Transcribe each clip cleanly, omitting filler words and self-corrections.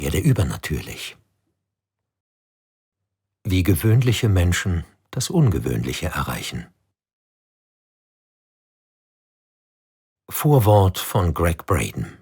Werde übernatürlich. Wie gewöhnliche Menschen das Ungewöhnliche erreichen. Vorwort von Gregg Braden.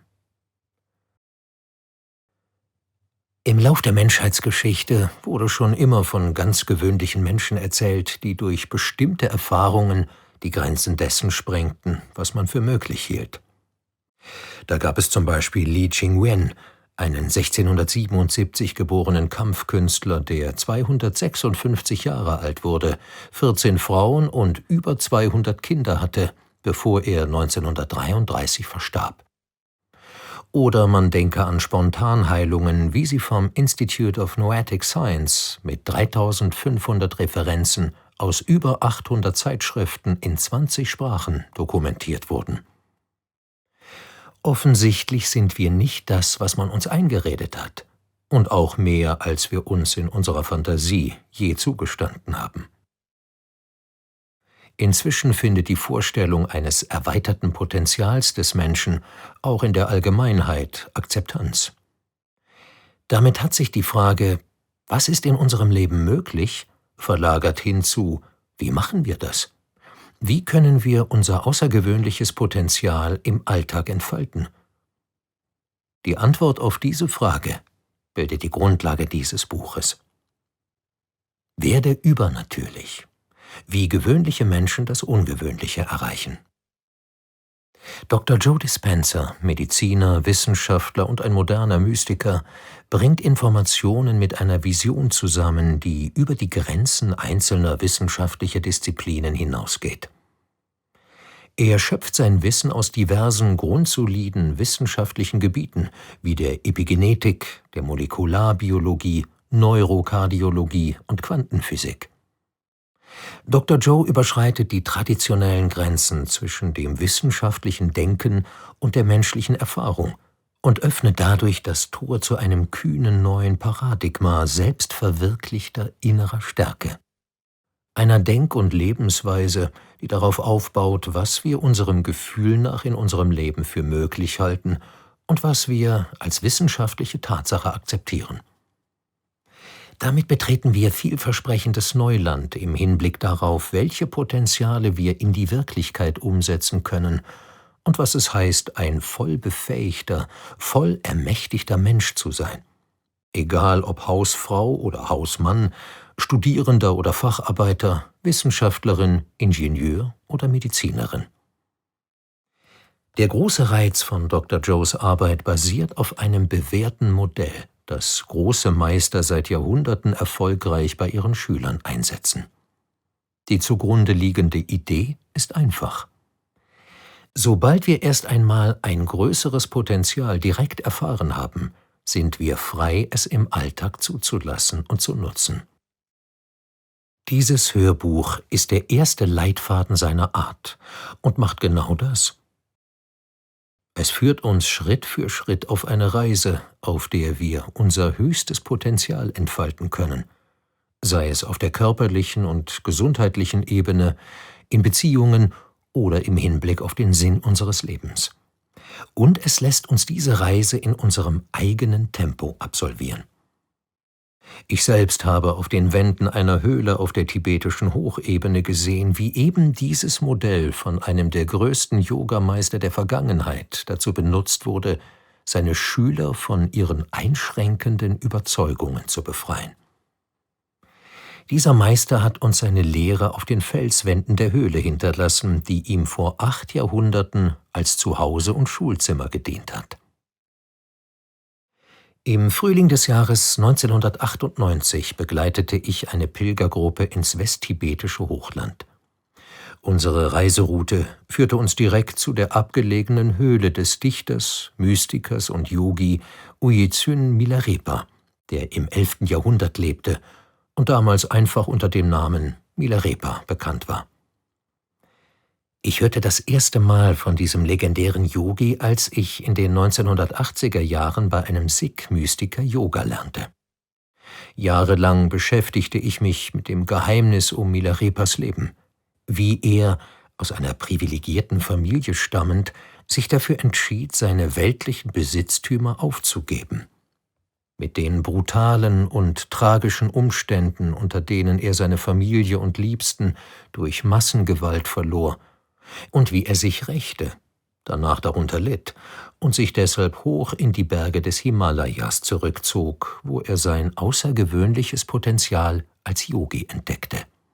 Im Lauf der Menschheitsgeschichte wurde schon immer von ganz gewöhnlichen Menschen erzählt, die durch bestimmte Erfahrungen die Grenzen dessen sprengten, was man für möglich hielt. Da gab es zum Beispiel Li Chingwen, einen 1677 geborenen Kampfkünstler, der 256 Jahre alt wurde, 14 Frauen und über 200 Kinder hatte, bevor er 1933 verstarb. Oder man denke an Spontanheilungen, wie sie vom Institute of Noetic Science mit 3500 Referenzen aus über 800 Zeitschriften in 20 Sprachen dokumentiert wurden. Offensichtlich sind wir nicht das, was man uns eingeredet hat, und auch mehr, als wir uns in unserer Fantasie je zugestanden haben. Inzwischen findet die Vorstellung eines erweiterten Potenzials des Menschen auch in der Allgemeinheit Akzeptanz. Damit hat sich die Frage, was ist in unserem Leben möglich, verlagert hinzu, wie machen wir das? Wie können wir unser außergewöhnliches Potenzial im Alltag entfalten? Die Antwort auf diese Frage bildet die Grundlage dieses Buches. Werde übernatürlich. Wie gewöhnliche Menschen das Ungewöhnliche erreichen. Dr. Joe Dispenza, Mediziner, Wissenschaftler und ein moderner Mystiker, bringt Informationen mit einer Vision zusammen, die über die Grenzen einzelner wissenschaftlicher Disziplinen hinausgeht. Er schöpft sein Wissen aus diversen grundsoliden wissenschaftlichen Gebieten wie der Epigenetik, der Molekularbiologie, Neurokardiologie und Quantenphysik. Dr. Joe überschreitet die traditionellen Grenzen zwischen dem wissenschaftlichen Denken und der menschlichen Erfahrung und öffnet dadurch das Tor zu einem kühnen neuen Paradigma selbstverwirklichter innerer Stärke. Einer Denk- und Lebensweise, die darauf aufbaut, was wir unserem Gefühl nach in unserem Leben für möglich halten und was wir als wissenschaftliche Tatsache akzeptieren. Damit betreten wir vielversprechendes Neuland im Hinblick darauf, welche Potenziale wir in die Wirklichkeit umsetzen können und was es heißt, ein voll befähigter, voll ermächtigter Mensch zu sein. Egal ob Hausfrau oder Hausmann, Studierender oder Facharbeiter, Wissenschaftlerin, Ingenieur oder Medizinerin. Der große Reiz von Dr. Joes Arbeit basiert auf einem bewährten Modell, das große Meister seit Jahrhunderten erfolgreich bei ihren Schülern einsetzen. Die zugrunde liegende Idee ist einfach. Sobald wir erst einmal ein größeres Potenzial direkt erfahren haben, sind wir frei, es im Alltag zuzulassen und zu nutzen. Dieses Hörbuch ist der erste Leitfaden seiner Art und macht genau das. Es führt uns Schritt für Schritt auf eine Reise, auf der wir unser höchstes Potenzial entfalten können, sei es auf der körperlichen und gesundheitlichen Ebene, in Beziehungen oder im Hinblick auf den Sinn unseres Lebens. Und es lässt uns diese Reise in unserem eigenen Tempo absolvieren. Ich selbst habe auf den Wänden einer Höhle auf der tibetischen Hochebene gesehen, wie eben dieses Modell von einem der größten Yogameister der Vergangenheit dazu benutzt wurde, seine Schüler von ihren einschränkenden Überzeugungen zu befreien. Dieser Meister hat uns seine Lehre auf den Felswänden der Höhle hinterlassen, die ihm vor 8 Jahrhunderten als Zuhause und Schulzimmer gedient hat. Im Frühling des Jahres 1998 begleitete ich eine Pilgergruppe ins westtibetische Hochland. Unsere Reiseroute führte uns direkt zu der abgelegenen Höhle des Dichters, Mystikers und Yogi Uyezyn Milarepa, der im 11. Jahrhundert lebte und damals einfach unter dem Namen Milarepa bekannt war. Ich hörte das erste Mal von diesem legendären Yogi, als ich in den 1980er Jahren bei einem Sikh-Mystiker Yoga lernte. Jahrelang beschäftigte ich mich mit dem Geheimnis um Milarepas Leben, wie er, aus einer privilegierten Familie stammend, sich dafür entschied, seine weltlichen Besitztümer aufzugeben. mit den brutalen und tragischen Umständen, unter denen er seine Familie und Liebsten durch Massengewalt verlor, und wie er sich rächte, danach darunter litt und sich deshalb hoch in die Berge des Himalayas zurückzog, wo er sein außergewöhnliches Potenzial als Yogi entdeckte.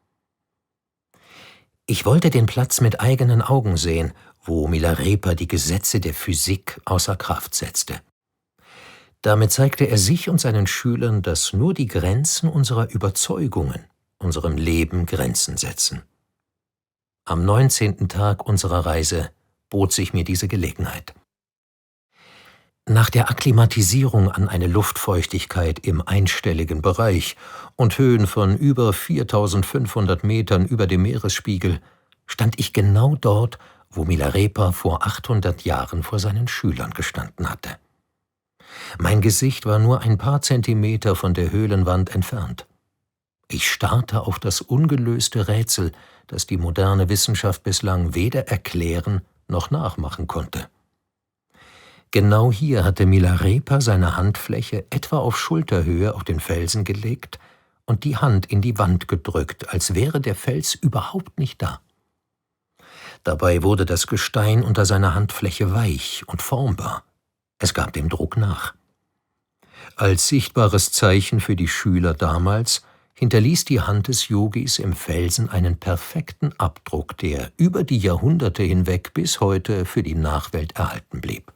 Ich wollte den Platz mit eigenen Augen sehen, wo Milarepa die Gesetze der Physik außer Kraft setzte. Damit zeigte er sich und seinen Schülern, dass nur die Grenzen unserer Überzeugungen unserem Leben Grenzen setzen. Am 19. Tag unserer Reise bot sich mir diese Gelegenheit. Nach der Akklimatisierung an eine Luftfeuchtigkeit im einstelligen Bereich und Höhen von über 4.500 Metern über dem Meeresspiegel stand ich genau dort, wo Milarepa vor 800 Jahren vor seinen Schülern gestanden hatte. Mein Gesicht war nur ein paar Zentimeter von der Höhlenwand entfernt. Ich starrte auf das ungelöste Rätsel, das die moderne Wissenschaft bislang weder erklären noch nachmachen konnte. Genau hier hatte Milarepa seine Handfläche etwa auf Schulterhöhe auf den Felsen gelegt und die Hand in die Wand gedrückt, als wäre der Fels überhaupt nicht da. Dabei wurde das Gestein unter seiner Handfläche weich und formbar. Es gab dem Druck nach. Als sichtbares Zeichen für die Schüler damals hinterließ die Hand des Yogis im Felsen einen perfekten Abdruck, der über die Jahrhunderte hinweg bis heute für die Nachwelt erhalten blieb.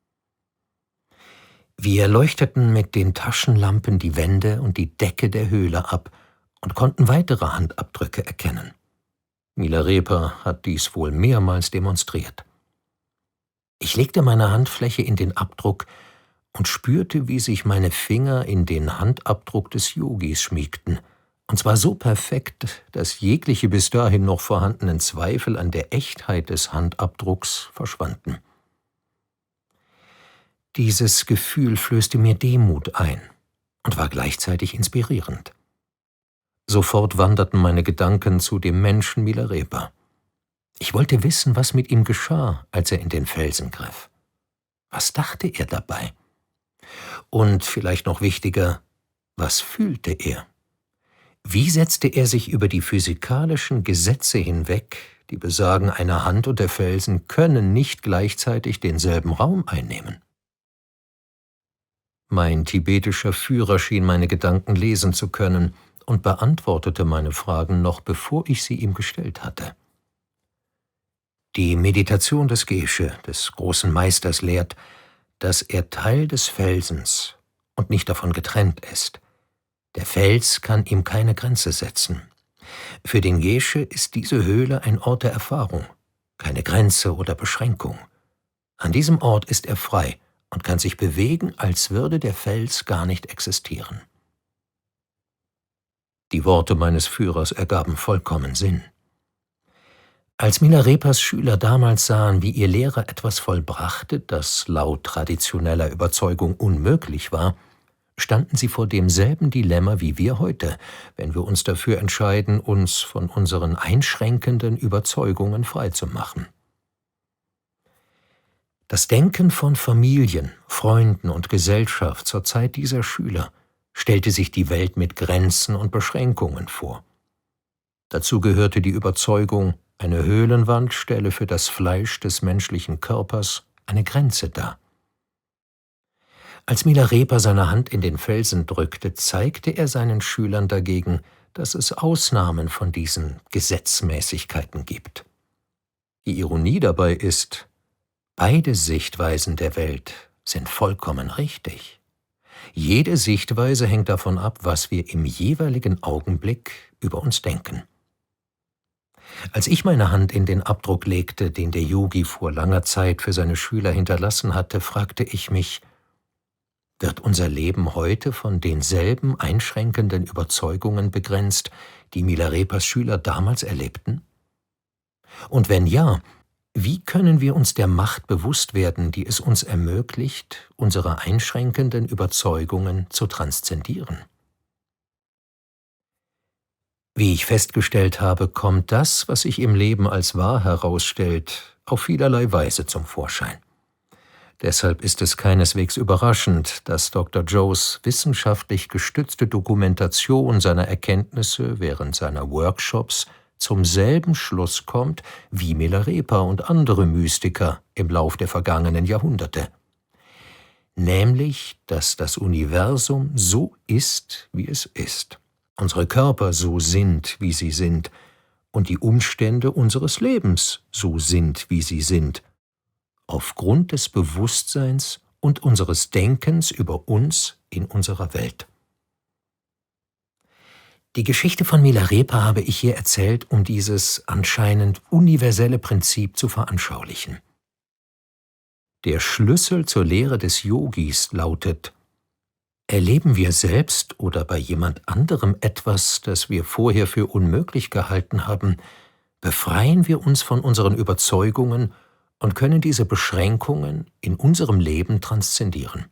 Wir leuchteten mit den Taschenlampen die Wände und die Decke der Höhle ab und konnten weitere Handabdrücke erkennen. Milarepa hat dies wohl mehrmals demonstriert. Ich legte meine Handfläche in den Abdruck und spürte, wie sich meine Finger in den Handabdruck des Yogis schmiegten, und zwar so perfekt, dass jegliche bis dahin noch vorhandenen Zweifel an der Echtheit des Handabdrucks verschwanden. Dieses Gefühl flößte mir Demut ein und war gleichzeitig inspirierend. Sofort wanderten meine Gedanken zu dem Menschen Milarepa. Ich wollte wissen, was mit ihm geschah, als er in den Felsen griff. Was dachte er dabei? Und vielleicht noch wichtiger, was fühlte er? Wie setzte er sich über die physikalischen Gesetze hinweg, die besagen, eine Hand und der Felsen können nicht gleichzeitig denselben Raum einnehmen? Mein tibetischer Führer schien meine Gedanken lesen zu können und beantwortete meine Fragen noch, bevor ich sie ihm gestellt hatte. Die Meditation des Geshe, des großen Meisters, lehrt, dass er Teil des Felsens und nicht davon getrennt ist. Der Fels kann ihm keine Grenze setzen. Für den Geshe ist diese Höhle ein Ort der Erfahrung, keine Grenze oder Beschränkung. An diesem Ort ist er frei und kann sich bewegen, als würde der Fels gar nicht existieren. Die Worte meines Führers ergaben vollkommen Sinn. Als Milarepas Schüler damals sahen, wie ihr Lehrer etwas vollbrachte, das laut traditioneller Überzeugung unmöglich war, standen sie vor demselben Dilemma wie wir heute, wenn wir uns dafür entscheiden, uns von unseren einschränkenden Überzeugungen freizumachen. Das Denken von Familien, Freunden und Gesellschaft zur Zeit dieser Schüler stellte sich die Welt mit Grenzen und Beschränkungen vor. Dazu gehörte die Überzeugung, eine Höhlenwand stelle für das Fleisch des menschlichen Körpers eine Grenze dar. Als Milarepa seine Hand in den Felsen drückte, zeigte er seinen Schülern dagegen, dass es Ausnahmen von diesen Gesetzmäßigkeiten gibt. Die Ironie dabei ist, beide Sichtweisen der Welt sind vollkommen richtig. Jede Sichtweise hängt davon ab, was wir im jeweiligen Augenblick über uns denken. Als ich meine Hand in den Abdruck legte, den der Yogi vor langer Zeit für seine Schüler hinterlassen hatte, fragte ich mich, wird unser Leben heute von denselben einschränkenden Überzeugungen begrenzt, die Milarepas Schüler damals erlebten? Und wenn ja, wie können wir uns der Macht bewusst werden, die es uns ermöglicht, unsere einschränkenden Überzeugungen zu transzendieren? Wie ich festgestellt habe, kommt das, was sich im Leben als wahr herausstellt, auf vielerlei Weise zum Vorschein. Deshalb ist es keineswegs überraschend, dass Dr. Joes wissenschaftlich gestützte Dokumentation seiner Erkenntnisse während seiner Workshops zum selben Schluss kommt wie Milarepa und andere Mystiker im Lauf der vergangenen Jahrhunderte. Nämlich, dass das Universum so ist, wie es ist, unsere Körper so sind, wie sie sind, und die Umstände unseres Lebens so sind, wie sie sind, aufgrund des Bewusstseins und unseres Denkens über uns in unserer Welt. Die Geschichte von Milarepa habe ich hier erzählt, um dieses anscheinend universelle Prinzip zu veranschaulichen. Der Schlüssel zur Lehre des Yogis lautet: Erleben wir selbst oder bei jemand anderem etwas, das wir vorher für unmöglich gehalten haben, befreien wir uns von unseren Überzeugungen und können diese Beschränkungen in unserem Leben transzendieren.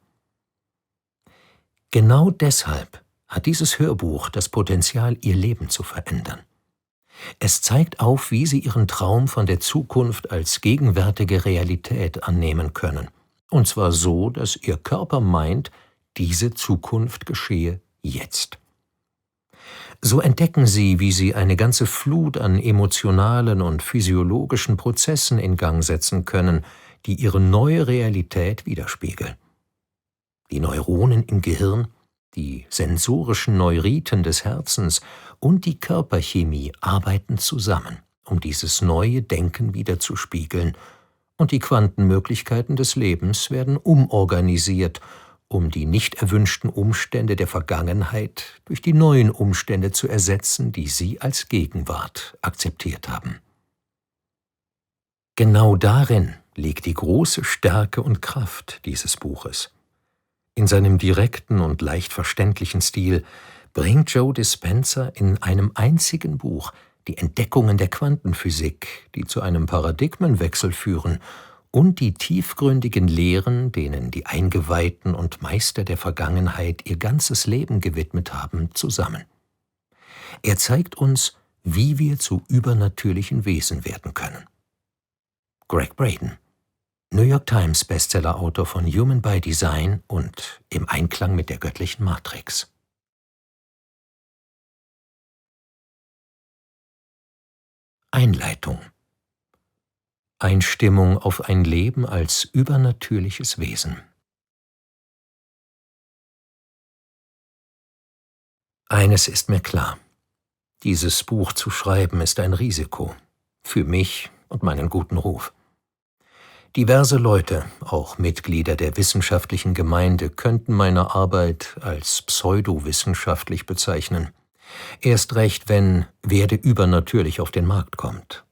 Genau deshalb hat dieses Hörbuch das Potenzial, Ihr Leben zu verändern. Es zeigt auf, wie Sie Ihren Traum von der Zukunft als gegenwärtige Realität annehmen können. Und zwar so, dass Ihr Körper meint, diese Zukunft geschehe jetzt. So entdecken Sie, wie Sie eine ganze Flut an emotionalen und physiologischen Prozessen in Gang setzen können, die Ihre neue Realität widerspiegeln. Die Neuronen im Gehirn, die sensorischen Neuriten des Herzens und die Körperchemie arbeiten zusammen, um dieses neue Denken widerzuspiegeln, und die Quantenmöglichkeiten des Lebens werden umorganisiert, um die nicht erwünschten Umstände der Vergangenheit durch die neuen Umstände zu ersetzen, die Sie als Gegenwart akzeptiert haben. Genau darin liegt die große Stärke und Kraft dieses Buches. In seinem direkten und leicht verständlichen Stil bringt Joe Dispenza in einem einzigen Buch die Entdeckungen der Quantenphysik, die zu einem Paradigmenwechsel führen, und die tiefgründigen Lehren, denen die Eingeweihten und Meister der Vergangenheit ihr ganzes Leben gewidmet haben, zusammen. Er zeigt uns, wie wir zu übernatürlichen Wesen werden können. Greg Braden, New York Times Bestsellerautor von Human by Design und Im Einklang mit der göttlichen Matrix. Einleitung. Einstimmung auf ein Leben als übernatürliches Wesen. Eines ist mir klar: Dieses Buch zu schreiben ist ein Risiko. Für mich und meinen guten Ruf. Diverse Leute, auch Mitglieder der wissenschaftlichen Gemeinde, könnten meine Arbeit als pseudowissenschaftlich bezeichnen. Erst recht, wenn Werde übernatürlich auf den Markt kommt.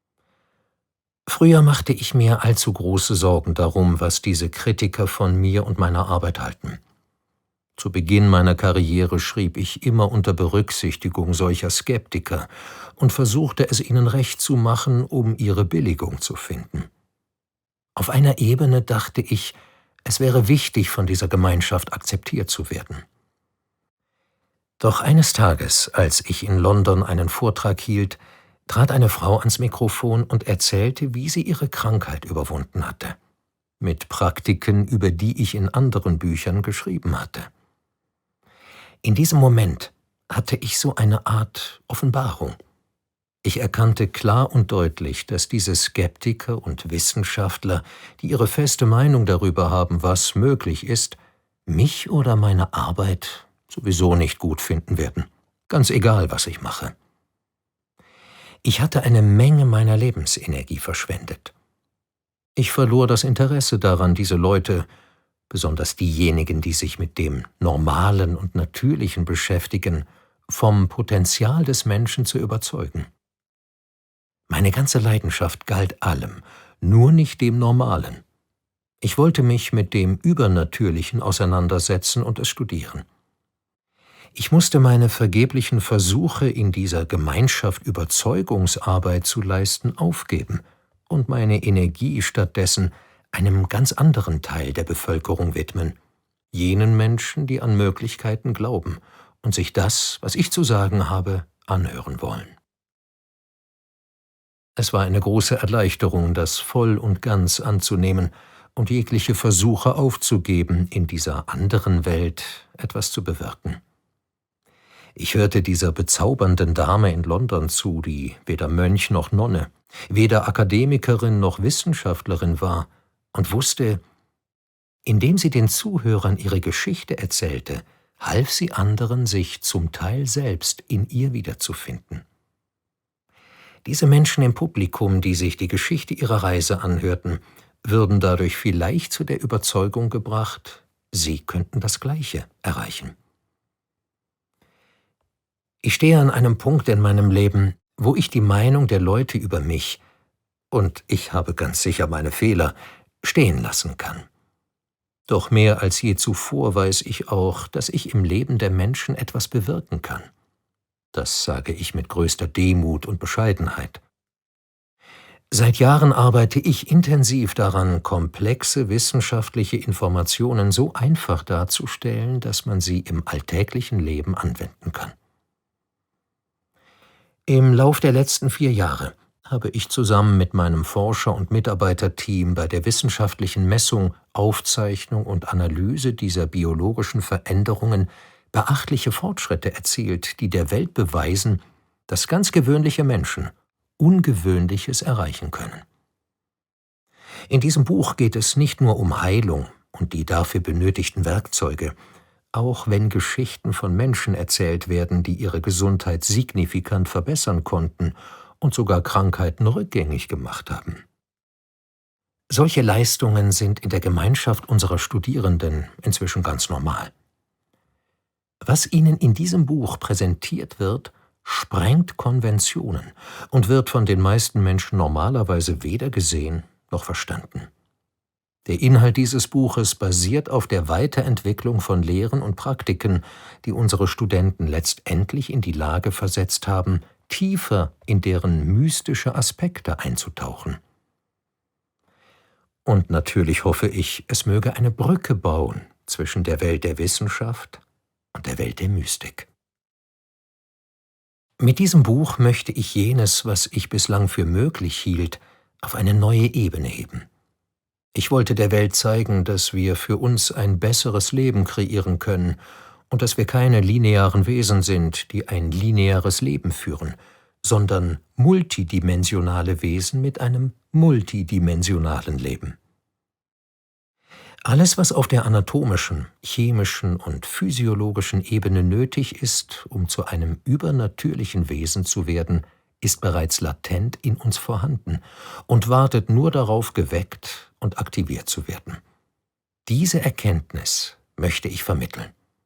Früher machte ich mir allzu große Sorgen darum, was diese Kritiker von mir und meiner Arbeit halten. Zu Beginn meiner Karriere schrieb ich immer unter Berücksichtigung solcher Skeptiker und versuchte es ihnen recht zu machen, um ihre Billigung zu finden. Auf einer Ebene dachte ich, es wäre wichtig, von dieser Gemeinschaft akzeptiert zu werden. Doch eines Tages, als ich in London einen Vortrag hielt, trat eine Frau ans Mikrofon und erzählte, wie sie ihre Krankheit überwunden hatte, mit Praktiken, über die ich in anderen Büchern geschrieben hatte. In diesem Moment hatte ich so eine Art Offenbarung. Ich erkannte klar und deutlich, dass diese Skeptiker und Wissenschaftler, die ihre feste Meinung darüber haben, was möglich ist, mich oder meine Arbeit sowieso nicht gut finden werden, ganz egal, was ich mache. Ich hatte eine Menge meiner Lebensenergie verschwendet. Ich verlor das Interesse daran, diese Leute, besonders diejenigen, die sich mit dem Normalen und Natürlichen beschäftigen, vom Potenzial des Menschen zu überzeugen. Meine ganze Leidenschaft galt allem, nur nicht dem Normalen. Ich wollte mich mit dem Übernatürlichen auseinandersetzen und es studieren. Ich musste meine vergeblichen Versuche, in dieser Gemeinschaft Überzeugungsarbeit zu leisten, aufgeben und meine Energie stattdessen einem ganz anderen Teil der Bevölkerung widmen, jenen Menschen, die an Möglichkeiten glauben und sich das, was ich zu sagen habe, anhören wollen. Es war eine große Erleichterung, das voll und ganz anzunehmen und jegliche Versuche aufzugeben, in dieser anderen Welt etwas zu bewirken. Ich hörte dieser bezaubernden Dame in London zu, die weder Mönch noch Nonne, weder Akademikerin noch Wissenschaftlerin war, und wusste, indem sie den Zuhörern ihre Geschichte erzählte, half sie anderen, sich zum Teil selbst in ihr wiederzufinden. Diese Menschen im Publikum, die sich die Geschichte ihrer Reise anhörten, würden dadurch vielleicht zu der Überzeugung gebracht, sie könnten das Gleiche erreichen. Ich stehe an einem Punkt in meinem Leben, wo ich die Meinung der Leute über mich, und ich habe ganz sicher meine Fehler, stehen lassen kann. Doch mehr als je zuvor weiß ich auch, dass ich im Leben der Menschen etwas bewirken kann. Das sage ich mit größter Demut und Bescheidenheit. Seit Jahren arbeite ich intensiv daran, komplexe wissenschaftliche Informationen so einfach darzustellen, dass man sie im alltäglichen Leben anwenden kann. Im Lauf der letzten 4 Jahre habe ich zusammen mit meinem Forscher- und Mitarbeiterteam bei der wissenschaftlichen Messung, Aufzeichnung und Analyse dieser biologischen Veränderungen beachtliche Fortschritte erzielt, die der Welt beweisen, dass ganz gewöhnliche Menschen Ungewöhnliches erreichen können. In diesem Buch geht es nicht nur um Heilung und die dafür benötigten Werkzeuge, auch wenn Geschichten von Menschen erzählt werden, die ihre Gesundheit signifikant verbessern konnten und sogar Krankheiten rückgängig gemacht haben. Solche Leistungen sind in der Gemeinschaft unserer Studierenden inzwischen ganz normal. Was ihnen in diesem Buch präsentiert wird, sprengt Konventionen und wird von den meisten Menschen normalerweise weder gesehen noch verstanden. Der Inhalt dieses Buches basiert auf der Weiterentwicklung von Lehren und Praktiken, die unsere Studenten letztendlich in die Lage versetzt haben, tiefer in deren mystische Aspekte einzutauchen. Und natürlich hoffe ich, es möge eine Brücke bauen zwischen der Welt der Wissenschaft und der Welt der Mystik. Mit diesem Buch möchte ich jenes, was ich bislang für möglich hielt, auf eine neue Ebene heben. Ich wollte der Welt zeigen, dass wir für uns ein besseres Leben kreieren können und dass wir keine linearen Wesen sind, die ein lineares Leben führen, sondern multidimensionale Wesen mit einem multidimensionalen Leben. Alles, was auf der anatomischen, chemischen und physiologischen Ebene nötig ist, um zu einem übernatürlichen Wesen zu werden, ist bereits latent in uns vorhanden und wartet nur darauf, geweckt und aktiviert zu werden. Diese Erkenntnis möchte ich vermitteln.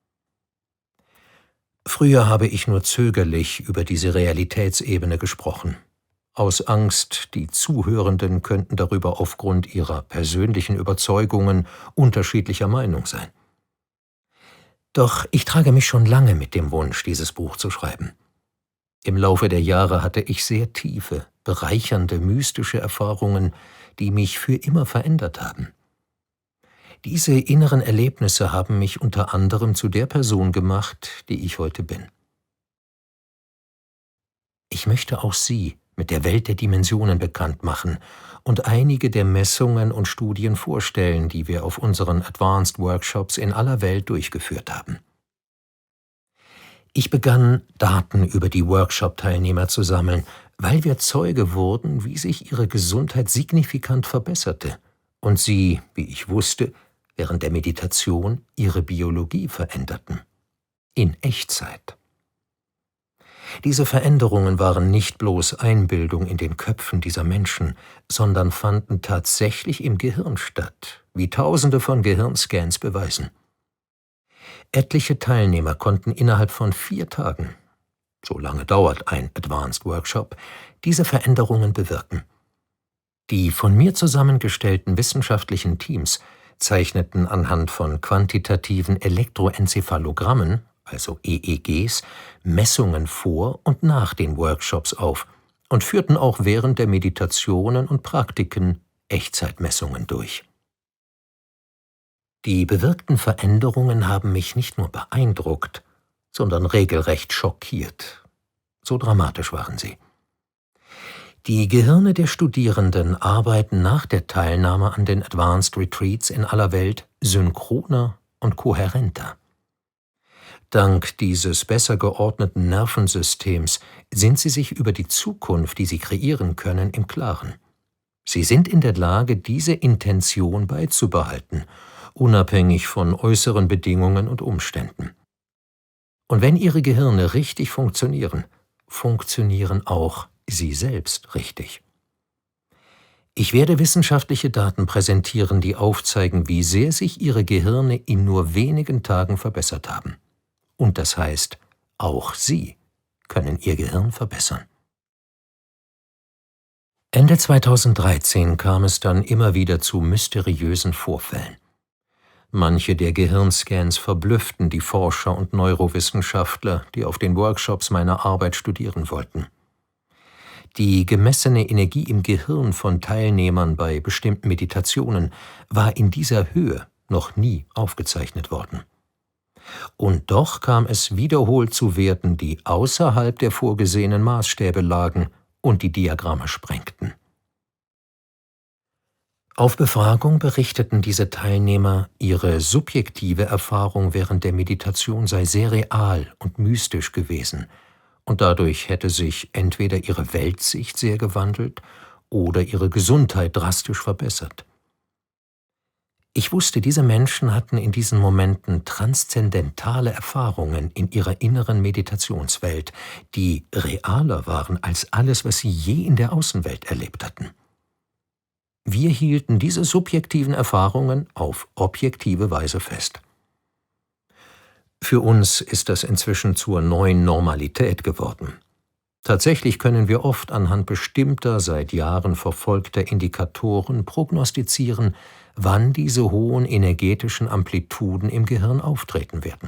Früher habe ich nur zögerlich über diese Realitätsebene gesprochen. Aus Angst, die Zuhörenden könnten darüber aufgrund ihrer persönlichen Überzeugungen unterschiedlicher Meinung sein. Doch ich trage mich schon lange mit dem Wunsch, dieses Buch zu schreiben. Im Laufe der Jahre hatte ich sehr tiefe, bereichernde, mystische Erfahrungen, die mich für immer verändert haben. Diese inneren Erlebnisse haben mich unter anderem zu der Person gemacht, die ich heute bin. Ich möchte auch Sie mit der Welt der Dimensionen bekannt machen und einige der Messungen und Studien vorstellen, die wir auf unseren Advanced Workshops in aller Welt durchgeführt haben. Ich begann, Daten über die Workshop-Teilnehmer zu sammeln, weil wir Zeuge wurden, wie sich ihre Gesundheit signifikant verbesserte und sie, wie ich wusste, während der Meditation ihre Biologie veränderten. In Echtzeit. Diese Veränderungen waren nicht bloß Einbildung in den Köpfen dieser Menschen, sondern fanden tatsächlich im Gehirn statt, wie Tausende von Gehirnscans beweisen. Etliche Teilnehmer konnten innerhalb von 4 Tagen, so lange dauert ein Advanced Workshop, diese Veränderungen bewirken. Die von mir zusammengestellten wissenschaftlichen Teams zeichneten anhand von quantitativen Elektroenzephalogrammen, also EEGs, Messungen vor und nach den Workshops auf und führten auch während der Meditationen und Praktiken Echtzeitmessungen durch. Die bewirkten Veränderungen haben mich nicht nur beeindruckt, sondern regelrecht schockiert. So dramatisch waren sie. Die Gehirne der Studierenden arbeiten nach der Teilnahme an den Advanced Retreats in aller Welt synchroner und kohärenter. Dank dieses besser geordneten Nervensystems sind sie sich über die Zukunft, die sie kreieren können, im Klaren. Sie sind in der Lage, diese Intention beizubehalten, unabhängig von äußeren Bedingungen und Umständen. Und wenn ihre Gehirne richtig funktionieren, funktionieren auch sie selbst richtig. Ich werde wissenschaftliche Daten präsentieren, die aufzeigen, wie sehr sich ihre Gehirne in nur wenigen Tagen verbessert haben. Und das heißt, auch Sie können Ihr Gehirn verbessern. Ende 2013 kam es dann immer wieder zu mysteriösen Vorfällen. Manche der Gehirnscans verblüfften die Forscher und Neurowissenschaftler, die auf den Workshops meiner Arbeit studieren wollten. Die gemessene Energie im Gehirn von Teilnehmern bei bestimmten Meditationen war in dieser Höhe noch nie aufgezeichnet worden. Und doch kam es wiederholt zu Werten, die außerhalb der vorgesehenen Maßstäbe lagen und die Diagramme sprengten. Auf Befragung berichteten diese Teilnehmer, ihre subjektive Erfahrung während der Meditation sei sehr real und mystisch gewesen, und dadurch hätte sich entweder ihre Weltsicht sehr gewandelt oder ihre Gesundheit drastisch verbessert. Ich wusste, diese Menschen hatten in diesen Momenten transzendentale Erfahrungen in ihrer inneren Meditationswelt, die realer waren als alles, was sie je in der Außenwelt erlebt hatten. Wir hielten diese subjektiven Erfahrungen auf objektive Weise fest. Für uns ist das inzwischen zur neuen Normalität geworden. Tatsächlich können wir oft anhand bestimmter, seit Jahren verfolgter Indikatoren prognostizieren, wann diese hohen energetischen Amplituden im Gehirn auftreten werden.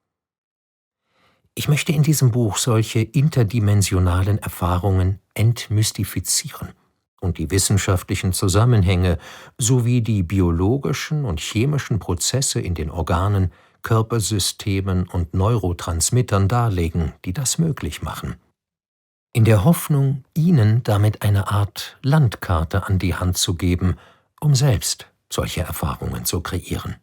Ich möchte in diesem Buch solche interdimensionalen Erfahrungen entmystifizieren und die wissenschaftlichen Zusammenhänge sowie die biologischen und chemischen Prozesse in den Organen, Körpersystemen und Neurotransmittern darlegen, die das möglich machen. In der Hoffnung, Ihnen damit eine Art Landkarte an die Hand zu geben, um selbst solche Erfahrungen zu kreieren.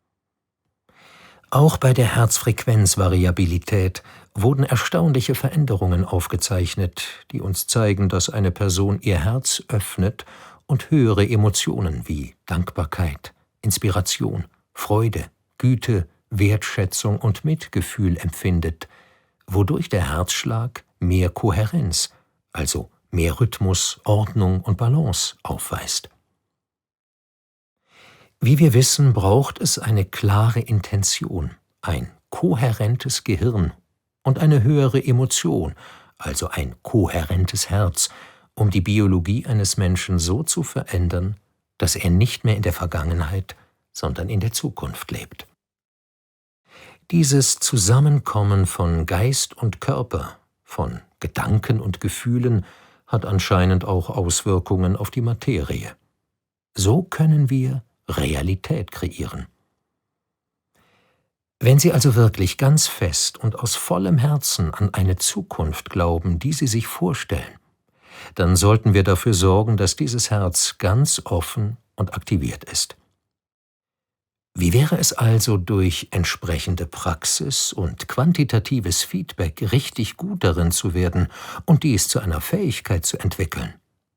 Auch bei der Herzfrequenzvariabilität wurden erstaunliche Veränderungen aufgezeichnet, die uns zeigen, dass eine Person ihr Herz öffnet und höhere Emotionen wie Dankbarkeit, Inspiration, Freude, Güte, Wertschätzung und Mitgefühl empfindet, wodurch der Herzschlag mehr Kohärenz, also mehr Rhythmus, Ordnung und Balance aufweist. Wie wir wissen, braucht es eine klare Intention, ein kohärentes Gehirn und eine höhere Emotion, also ein kohärentes Herz, um die Biologie eines Menschen so zu verändern, dass er nicht mehr in der Vergangenheit, sondern in der Zukunft lebt. Dieses Zusammenkommen von Geist und Körper, von Gedanken und Gefühlen, hat anscheinend auch Auswirkungen auf die Materie. So können wir Realität kreieren. Wenn Sie also wirklich ganz fest und aus vollem Herzen an eine Zukunft glauben, die Sie sich vorstellen, dann sollten wir dafür sorgen, dass dieses Herz ganz offen und aktiviert ist. Wie wäre es also, durch entsprechende Praxis und quantitatives Feedback richtig gut darin zu werden und dies zu einer Fähigkeit zu entwickeln?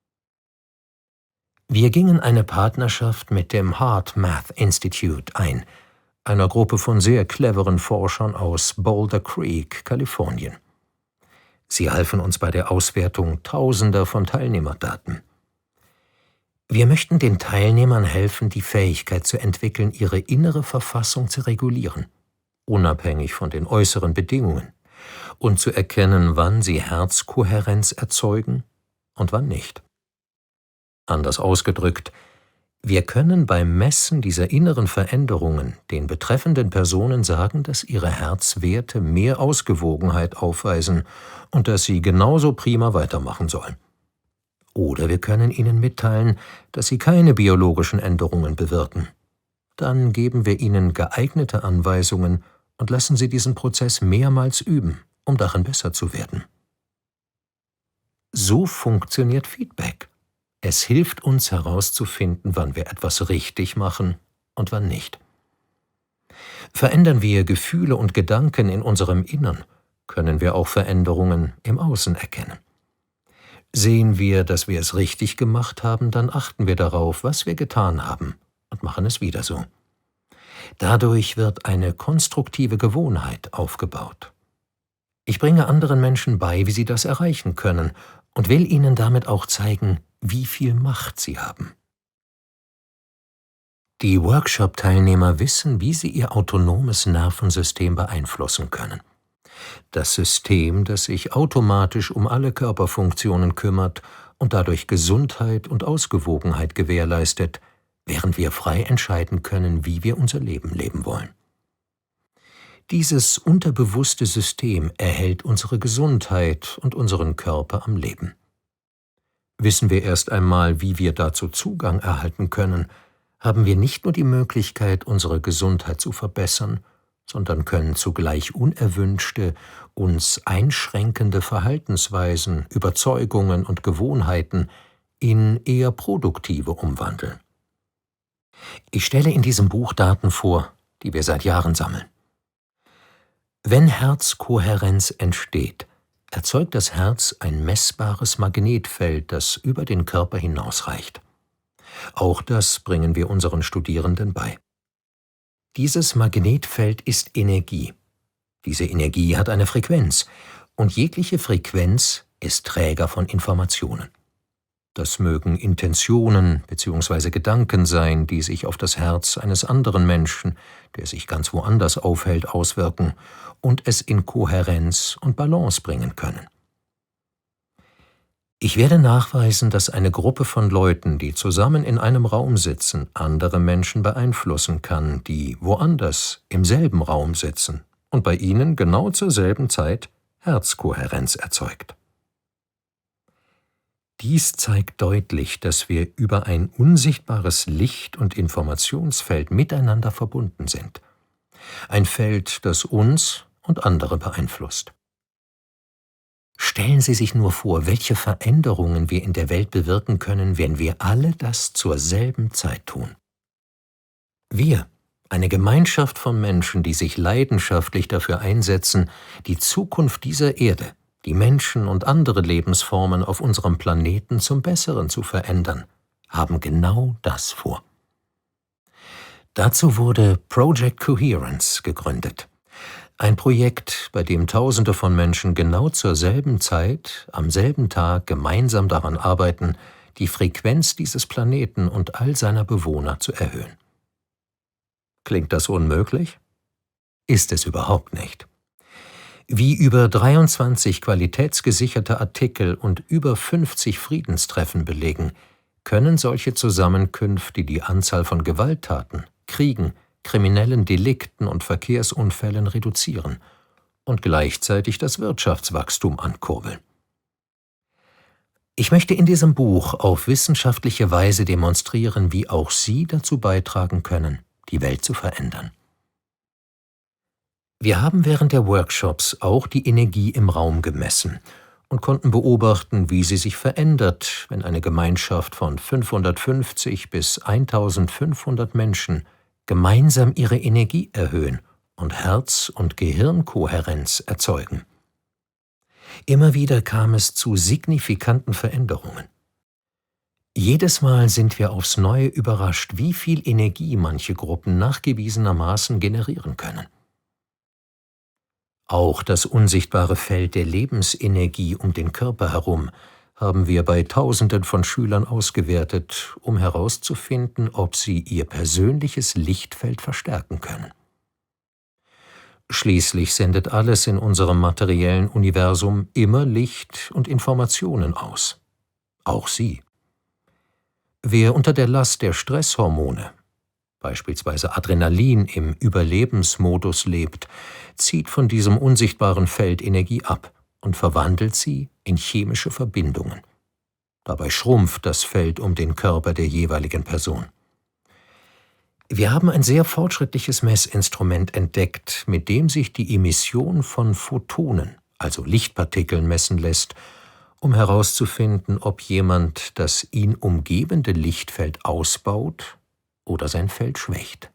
Wir gingen eine Partnerschaft mit dem Heart Math Institute ein, einer Gruppe von sehr cleveren Forschern aus Boulder Creek, Kalifornien. Sie halfen uns bei der Auswertung Tausender von Teilnehmerdaten. Wir möchten den Teilnehmern helfen, die Fähigkeit zu entwickeln, ihre innere Verfassung zu regulieren, unabhängig von den äußeren Bedingungen, und zu erkennen, wann sie Herzkohärenz erzeugen und wann nicht. Anders ausgedrückt, wir können beim Messen dieser inneren Veränderungen den betreffenden Personen sagen, dass ihre Herzwerte mehr Ausgewogenheit aufweisen und dass sie genauso prima weitermachen sollen. Oder wir können ihnen mitteilen, dass sie keine biologischen Änderungen bewirken. Dann geben wir ihnen geeignete Anweisungen und lassen sie diesen Prozess mehrmals üben, um darin besser zu werden. So funktioniert Feedback. Es hilft uns herauszufinden, wann wir etwas richtig machen und wann nicht. Verändern wir Gefühle und Gedanken in unserem Innern, können wir auch Veränderungen im Außen erkennen. Sehen wir, dass wir es richtig gemacht haben, dann achten wir darauf, was wir getan haben und machen es wieder so. Dadurch wird eine konstruktive Gewohnheit aufgebaut. Ich bringe anderen Menschen bei, wie sie das erreichen können und will ihnen damit auch zeigen, wie viel Macht sie haben. Die Workshop-Teilnehmer wissen, wie sie ihr autonomes Nervensystem beeinflussen können. Das System, das sich automatisch um alle Körperfunktionen kümmert und dadurch Gesundheit und Ausgewogenheit gewährleistet, während wir frei entscheiden können, wie wir unser Leben leben wollen. Dieses unterbewusste System erhält unsere Gesundheit und unseren Körper am Leben. Wissen wir erst einmal, wie wir dazu Zugang erhalten können, haben wir nicht nur die Möglichkeit, unsere Gesundheit zu verbessern, sondern können zugleich unerwünschte, uns einschränkende Verhaltensweisen, Überzeugungen und Gewohnheiten in eher produktive umwandeln. Ich stelle in diesem Buch Daten vor, die wir seit Jahren sammeln. Wenn Herzkohärenz entsteht, erzeugt das Herz ein messbares Magnetfeld, das über den Körper hinausreicht. Auch das bringen wir unseren Studierenden bei. Dieses Magnetfeld ist Energie. Diese Energie hat eine Frequenz, und jegliche Frequenz ist Träger von Informationen. Das mögen Intentionen bzw. Gedanken sein, die sich auf das Herz eines anderen Menschen, der sich ganz woanders aufhält, auswirken und es in Kohärenz und Balance bringen können. Ich werde nachweisen, dass eine Gruppe von Leuten, die zusammen in einem Raum sitzen, andere Menschen beeinflussen kann, die woanders im selben Raum sitzen und bei ihnen genau zur selben Zeit Herzkohärenz erzeugt. Dies zeigt deutlich, dass wir über ein unsichtbares Licht- und Informationsfeld miteinander verbunden sind. Ein Feld, das uns und andere beeinflusst. Stellen Sie sich nur vor, welche Veränderungen wir in der Welt bewirken können, wenn wir alle das zur selben Zeit tun. Wir, eine Gemeinschaft von Menschen, die sich leidenschaftlich dafür einsetzen, die Zukunft dieser Erde, die Menschen und andere Lebensformen auf unserem Planeten zum Besseren zu verändern, haben genau das vor. Dazu wurde Project Coherence gegründet. Ein Projekt, bei dem Tausende von Menschen genau zur selben Zeit, am selben Tag gemeinsam daran arbeiten, die Frequenz dieses Planeten und all seiner Bewohner zu erhöhen. Klingt das unmöglich? Ist es überhaupt nicht. Wie über 23 qualitätsgesicherte Artikel und über 50 Friedenstreffen belegen, können solche Zusammenkünfte die Anzahl von Gewalttaten, Kriegen, kriminellen Delikten und Verkehrsunfällen reduzieren und gleichzeitig das Wirtschaftswachstum ankurbeln. Ich möchte in diesem Buch auf wissenschaftliche Weise demonstrieren, wie auch Sie dazu beitragen können, die Welt zu verändern. Wir haben während der Workshops auch die Energie im Raum gemessen und konnten beobachten, wie sie sich verändert, wenn eine Gemeinschaft von 550 bis 1500 Menschen gemeinsam ihre Energie erhöhen und Herz- und Gehirnkohärenz erzeugen. Immer wieder kam es zu signifikanten Veränderungen. Jedes Mal sind wir aufs Neue überrascht, wie viel Energie manche Gruppen nachgewiesenermaßen generieren können. Auch das unsichtbare Feld der Lebensenergie um den Körper herum haben wir bei Tausenden von Schülern ausgewertet, um herauszufinden, ob sie ihr persönliches Lichtfeld verstärken können. Schließlich sendet alles in unserem materiellen Universum immer Licht und Informationen aus. Auch Sie. Wer unter der Last der Stresshormone, beispielsweise Adrenalin, im Überlebensmodus lebt, zieht von diesem unsichtbaren Feld Energie ab und verwandelt sie in chemische Verbindungen. Dabei schrumpft das Feld um den Körper der jeweiligen Person. Wir haben ein sehr fortschrittliches Messinstrument entdeckt, mit dem sich die Emission von Photonen, also Lichtpartikeln, messen lässt um herauszufinden, ob jemand das ihn umgebende Lichtfeld ausbaut oder sein Feld schwächt.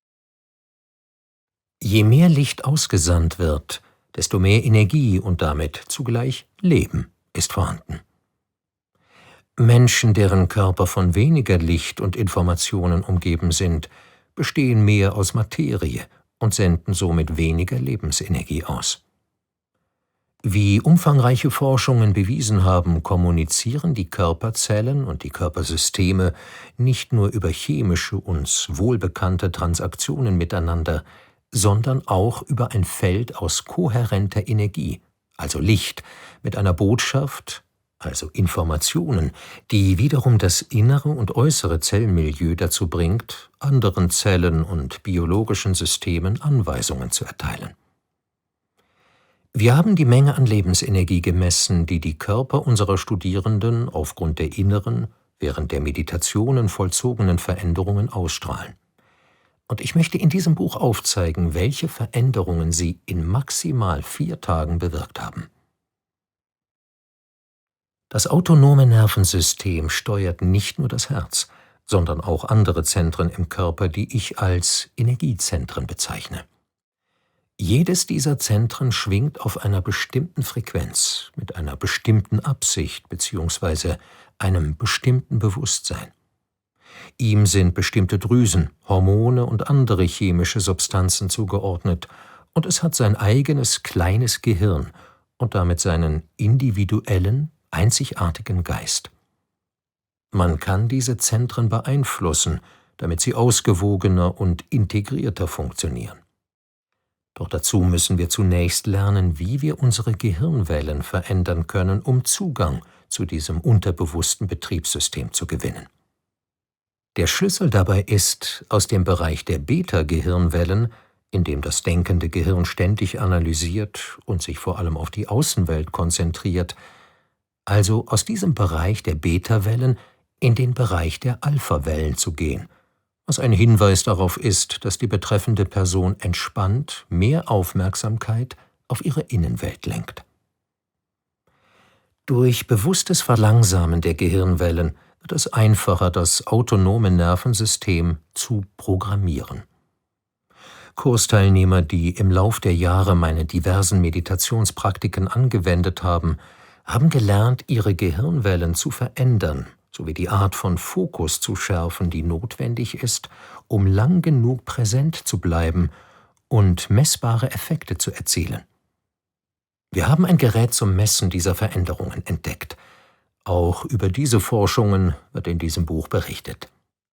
Je mehr Licht ausgesandt wird, desto mehr Energie und damit zugleich Leben ist vorhanden. Menschen, deren Körper von weniger Licht und Informationen umgeben sind, bestehen mehr aus Materie und senden somit weniger Lebensenergie aus. Wie umfangreiche Forschungen bewiesen haben, kommunizieren die Körperzellen und die Körpersysteme nicht nur über chemische, uns wohlbekannte Transaktionen miteinander, sondern auch über ein Feld aus kohärenter Energie, also Licht, mit einer Botschaft, also Informationen, die wiederum das innere und äußere Zellmilieu dazu bringt, anderen Zellen und biologischen Systemen Anweisungen zu erteilen. Wir haben die Menge an Lebensenergie gemessen, die die Körper unserer Studierenden aufgrund der inneren, während der Meditationen vollzogenen Veränderungen ausstrahlen. Und ich möchte in diesem Buch aufzeigen, welche Veränderungen sie in maximal 4 Tagen bewirkt haben. Das autonome Nervensystem steuert nicht nur das Herz, sondern auch andere Zentren im Körper, die ich als Energiezentren bezeichne. Jedes dieser Zentren schwingt auf einer bestimmten Frequenz, mit einer bestimmten Absicht bzw. einem bestimmten Bewusstsein. Ihm sind bestimmte Drüsen, Hormone und andere chemische Substanzen zugeordnet, und es hat sein eigenes kleines Gehirn und damit seinen individuellen, einzigartigen Geist. Man kann diese Zentren beeinflussen, damit sie ausgewogener und integrierter funktionieren. Doch dazu müssen wir zunächst lernen, wie wir unsere Gehirnwellen verändern können, um Zugang zu diesem unterbewussten Betriebssystem zu gewinnen. Der Schlüssel dabei ist, aus dem Bereich der Beta-Gehirnwellen, in dem das denkende Gehirn ständig analysiert und sich vor allem auf die Außenwelt konzentriert, also aus diesem Bereich der Beta-Wellen in den Bereich der Alpha-Wellen zu gehen, was ein Hinweis darauf ist, dass die betreffende Person entspannt mehr Aufmerksamkeit auf ihre Innenwelt lenkt. Durch bewusstes Verlangsamen der Gehirnwellen wird es einfacher, das autonome Nervensystem zu programmieren. Kursteilnehmer, die im Lauf der Jahre meine diversen Meditationspraktiken angewendet haben, haben gelernt, ihre Gehirnwellen zu verändern, sowie die Art von Fokus zu schärfen, die notwendig ist, um lang genug präsent zu bleiben und messbare Effekte zu erzielen. Wir haben ein Gerät zum Messen dieser Veränderungen entdeckt. Auch über diese Forschungen wird in diesem Buch berichtet.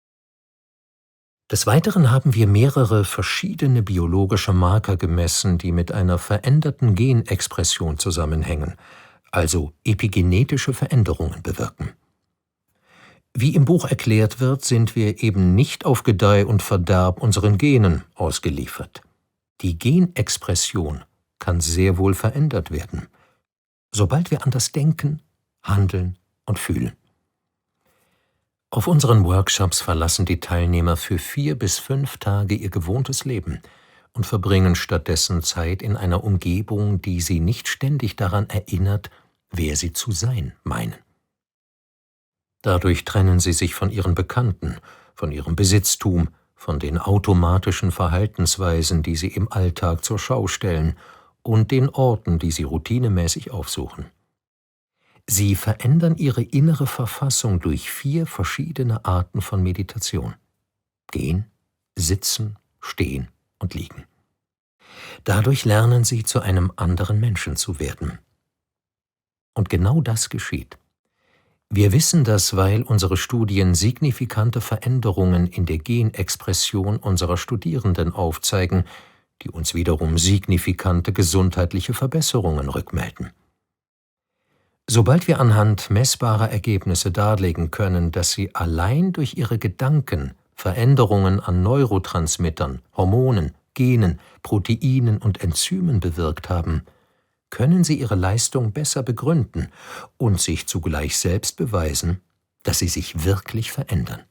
Des Weiteren haben wir mehrere verschiedene biologische Marker gemessen, die mit einer veränderten Genexpression zusammenhängen, also epigenetische Veränderungen bewirken. Wie im Buch erklärt wird, sind wir eben nicht auf Gedeih und Verderb unseren Genen ausgeliefert. Die Genexpression kann sehr wohl verändert werden, sobald wir anders denken, handeln und fühlen. Auf unseren Workshops verlassen die Teilnehmer für 4 bis 5 Tage ihr gewohntes Leben und verbringen stattdessen Zeit in einer Umgebung, die sie nicht ständig daran erinnert, wer sie zu sein meinen. Dadurch trennen sie sich von ihren Bekannten, von ihrem Besitztum, von den automatischen Verhaltensweisen, die sie im Alltag zur Schau stellen, und den Orten, die sie routinemäßig aufsuchen. Sie verändern ihre innere Verfassung durch 4 verschiedene Arten von Meditation: Gehen, Sitzen, Stehen und Liegen. Dadurch lernen sie, zu einem anderen Menschen zu werden. Und genau das geschieht. Wir wissen das, weil unsere Studien signifikante Veränderungen in der Genexpression unserer Studierenden aufzeigen, die uns wiederum signifikante gesundheitliche Verbesserungen rückmelden. Sobald wir anhand messbarer Ergebnisse darlegen können, dass sie allein durch ihre Gedanken Veränderungen an Neurotransmittern, Hormonen, Genen, Proteinen und Enzymen bewirkt haben, können sie ihre Leistung besser begründen und sich zugleich selbst beweisen, dass sie sich wirklich verändern.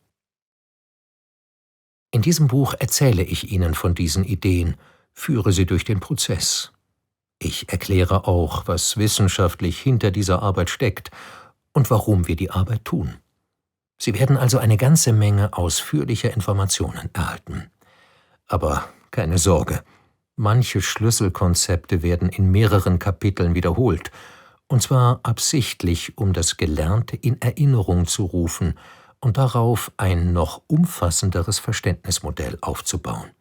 In diesem Buch erzähle ich Ihnen von diesen Ideen, führe sie durch den Prozess. Ich erkläre auch, was wissenschaftlich hinter dieser Arbeit steckt und warum wir die Arbeit tun. Sie werden also eine ganze Menge ausführlicher Informationen erhalten. Aber keine Sorge, manche Schlüsselkonzepte werden in mehreren Kapiteln wiederholt, und zwar absichtlich, um das Gelernte in Erinnerung zu rufen und darauf ein noch umfassenderes Verständnismodell aufzubauen.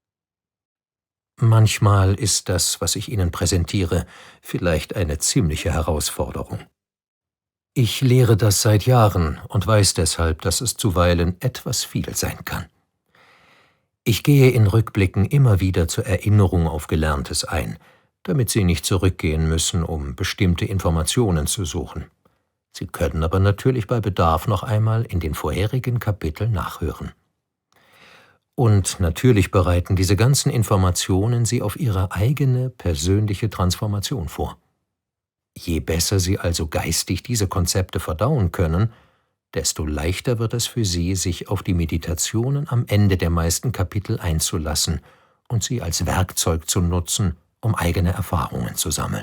Manchmal ist das, was ich Ihnen präsentiere, vielleicht eine ziemliche Herausforderung. Ich lehre das seit Jahren und weiß deshalb, dass es zuweilen etwas viel sein kann. Ich gehe in Rückblicken immer wieder zur Erinnerung auf Gelerntes ein, damit Sie nicht zurückgehen müssen, um bestimmte Informationen zu suchen. Sie können aber natürlich bei Bedarf noch einmal in den vorherigen Kapiteln nachhören. Und natürlich bereiten diese ganzen Informationen Sie auf Ihre eigene persönliche Transformation vor. Je besser Sie also geistig diese Konzepte verdauen können, desto leichter wird es für Sie, sich auf die Meditationen am Ende der meisten Kapitel einzulassen und sie als Werkzeug zu nutzen, um eigene Erfahrungen zu sammeln.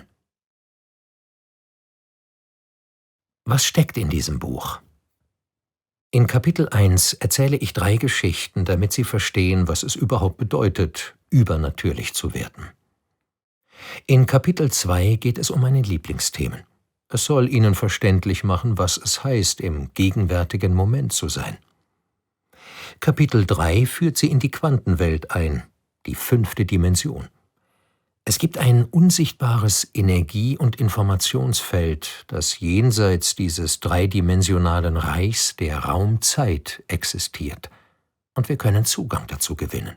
Was steckt in diesem Buch? In Kapitel 1 erzähle ich 3 Geschichten, damit Sie verstehen, was es überhaupt bedeutet, übernatürlich zu werden. In Kapitel 2 geht es um meine Lieblingsthemen. Es soll Ihnen verständlich machen, was es heißt, im gegenwärtigen Moment zu sein. Kapitel 3 führt Sie in die Quantenwelt ein, die 5. Dimension. Es gibt ein unsichtbares Energie- und Informationsfeld, das jenseits dieses dreidimensionalen Reichs der Raum-Zeit existiert, und wir können Zugang dazu gewinnen.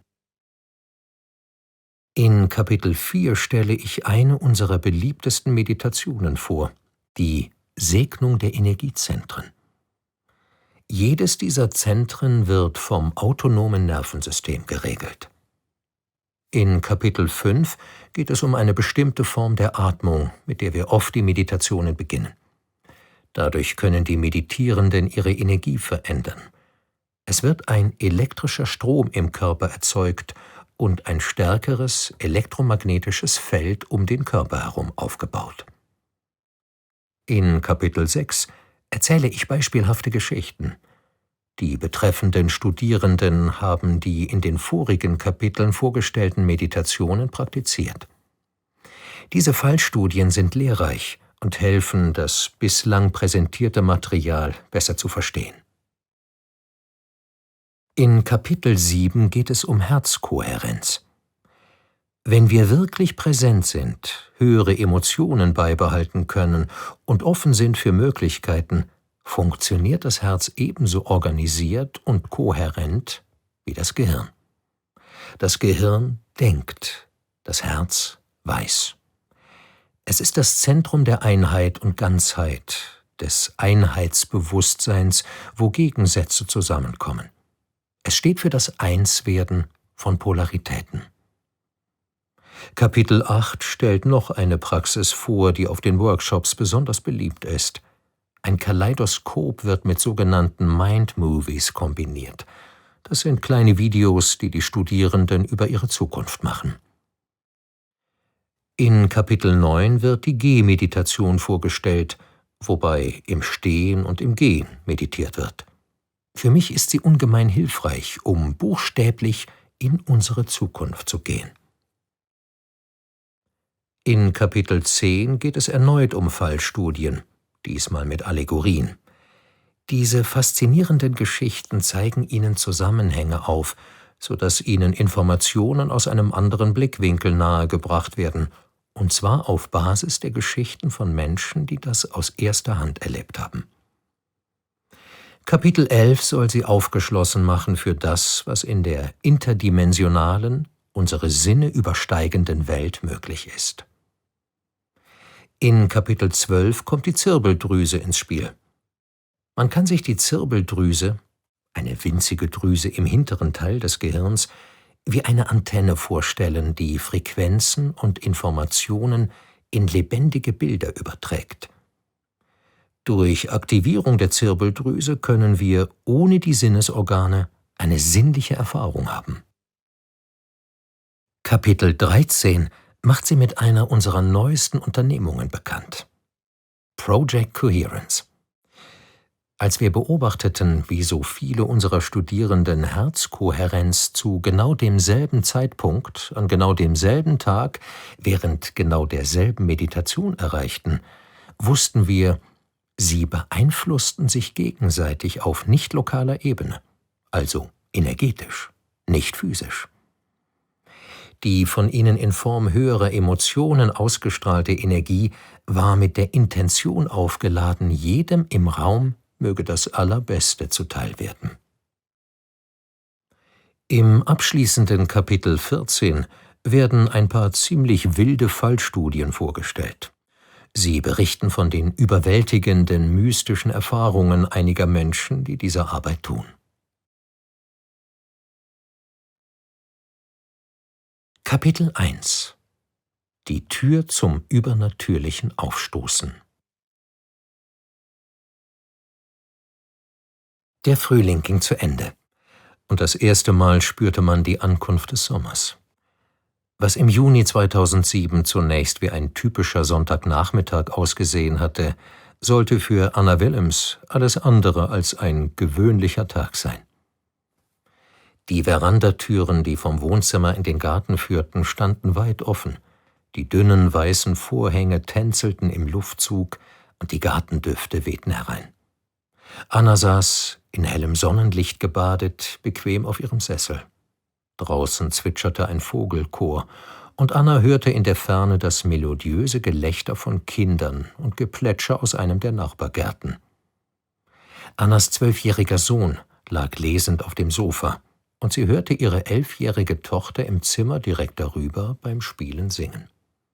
In Kapitel 4 stelle ich eine unserer beliebtesten Meditationen vor, die Segnung der Energiezentren. Jedes dieser Zentren wird vom autonomen Nervensystem geregelt. In Kapitel 5 geht es um eine bestimmte Form der Atmung, mit der wir oft die Meditationen beginnen. Dadurch können die Meditierenden ihre Energie verändern. Es wird ein elektrischer Strom im Körper erzeugt und ein stärkeres elektromagnetisches Feld um den Körper herum aufgebaut. In Kapitel 6 erzähle ich beispielhafte Geschichten. Die betreffenden Studierenden haben die in den vorigen Kapiteln vorgestellten Meditationen praktiziert. Diese Fallstudien sind lehrreich und helfen, das bislang präsentierte Material besser zu verstehen. In Kapitel 7 geht es um Herzkohärenz. Wenn wir wirklich präsent sind, höhere Emotionen beibehalten können und offen sind für Möglichkeiten, funktioniert das Herz ebenso organisiert und kohärent wie das Gehirn. Das Gehirn denkt, das Herz weiß. Es ist das Zentrum der Einheit und Ganzheit, des Einheitsbewusstseins, wo Gegensätze zusammenkommen. Es steht für das Einswerden von Polaritäten. Kapitel 8 stellt noch eine Praxis vor, die auf den Workshops besonders beliebt ist. Ein Kaleidoskop wird mit sogenannten Mind-Movies kombiniert. Das sind kleine Videos, die die Studierenden über ihre Zukunft machen. In Kapitel 9 wird die Gehmeditation vorgestellt, wobei im Stehen und im Gehen meditiert wird. Für mich ist sie ungemein hilfreich, um buchstäblich in unsere Zukunft zu gehen. In Kapitel 10 geht es erneut um Fallstudien, diesmal mit Allegorien. Diese faszinierenden Geschichten zeigen Ihnen Zusammenhänge auf, sodass Ihnen Informationen aus einem anderen Blickwinkel nahegebracht werden, und zwar auf Basis der Geschichten von Menschen, die das aus erster Hand erlebt haben. Kapitel 11 soll Sie aufgeschlossen machen für das, was in der interdimensionalen, unsere Sinne übersteigenden Welt möglich ist. In Kapitel 12 kommt die Zirbeldrüse ins Spiel. Man kann sich die Zirbeldrüse, eine winzige Drüse im hinteren Teil des Gehirns, wie eine Antenne vorstellen, die Frequenzen und Informationen in lebendige Bilder überträgt. Durch Aktivierung der Zirbeldrüse können wir ohne die Sinnesorgane eine sinnliche Erfahrung haben. Kapitel 13 macht sie mit einer unserer neuesten Unternehmungen bekannt: Project Coherence. Als wir beobachteten, wie so viele unserer Studierenden Herzkohärenz zu genau demselben Zeitpunkt, an genau demselben Tag, während genau derselben Meditation erreichten, wussten wir, sie beeinflussten sich gegenseitig auf nicht lokaler Ebene, also energetisch, nicht physisch. Die von ihnen in Form höherer Emotionen ausgestrahlte Energie war mit der Intention aufgeladen, jedem im Raum möge das Allerbeste zuteil werden. Im abschließenden Kapitel 14 werden ein paar ziemlich wilde Fallstudien vorgestellt. Sie berichten von den überwältigenden mystischen Erfahrungen einiger Menschen, die diese Arbeit tun. Kapitel 1: Die Tür zum übernatürlichen Aufstoßen. Der Frühling ging zu Ende, und das erste Mal spürte man die Ankunft des Sommers. Was im Juni 2007 zunächst wie ein typischer Sonntagnachmittag ausgesehen hatte, sollte für Anna Willems alles andere als ein gewöhnlicher Tag sein. Die Verandatüren, die vom Wohnzimmer in den Garten führten, standen weit offen. Die dünnen weißen Vorhänge tänzelten im Luftzug und die Gartendüfte wehten herein. Anna saß, in hellem Sonnenlicht gebadet, bequem auf ihrem Sessel. Draußen zwitscherte ein Vogelchor, und Anna hörte in der Ferne das melodiöse Gelächter von Kindern und Geplätscher aus einem der Nachbargärten. Annas 12-jähriger Sohn lag lesend auf dem Sofa, und sie hörte ihre 11-jährige Tochter im Zimmer direkt darüber beim Spielen singen.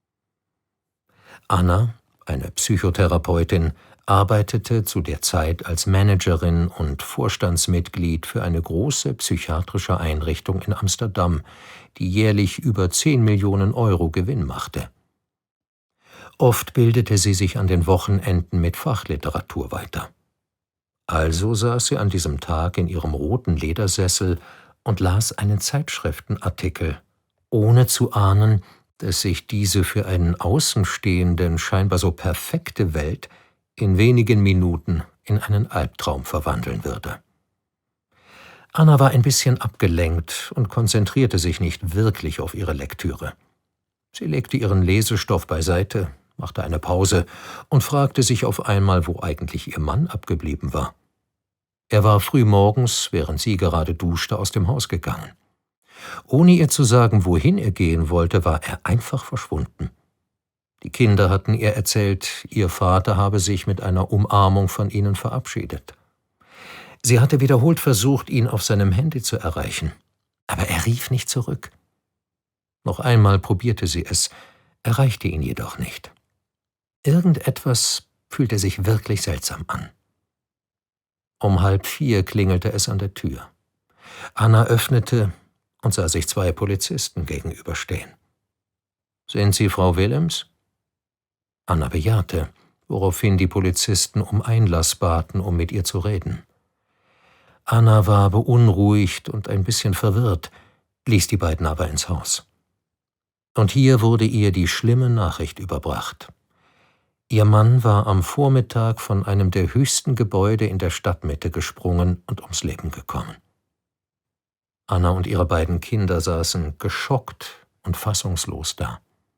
Anna, eine Psychotherapeutin, arbeitete zu der Zeit als Managerin und Vorstandsmitglied für eine große psychiatrische Einrichtung in Amsterdam, die jährlich über 10 Millionen Euro Gewinn machte. Oft bildete sie sich an den Wochenenden mit Fachliteratur weiter. Also saß sie an diesem Tag in ihrem roten Ledersessel und las einen Zeitschriftenartikel, ohne zu ahnen, dass sich diese für einen Außenstehenden scheinbar so perfekte Welt in wenigen Minuten in einen Albtraum verwandeln würde. Anna war ein bisschen abgelenkt und konzentrierte sich nicht wirklich auf ihre Lektüre. Sie legte ihren Lesestoff beiseite, machte eine Pause und fragte sich auf einmal, wo eigentlich ihr Mann abgeblieben war. Er war frühmorgens, während sie gerade duschte, aus dem Haus gegangen. Ohne ihr zu sagen, wohin er gehen wollte, war er einfach verschwunden. Die Kinder hatten ihr erzählt, ihr Vater habe sich mit einer Umarmung von ihnen verabschiedet. Sie hatte wiederholt versucht, ihn auf seinem Handy zu erreichen, aber er rief nicht zurück. Noch einmal probierte sie es, erreichte ihn jedoch nicht. Irgendetwas fühlte sich wirklich seltsam an. Um 3:30 klingelte es an der Tür. Anna öffnete und sah sich 2 Polizisten gegenüberstehen. »Sind Sie Frau Willems?« Anna bejahte, woraufhin die Polizisten um Einlass baten, um mit ihr zu reden. Anna war beunruhigt und ein bisschen verwirrt, ließ die beiden aber ins Haus. Und hier wurde ihr die schlimme Nachricht überbracht. Ihr Mann war am Vormittag von einem der höchsten Gebäude in der Stadtmitte gesprungen und ums Leben gekommen. Anna und ihre beiden Kinder saßen geschockt und fassungslos da.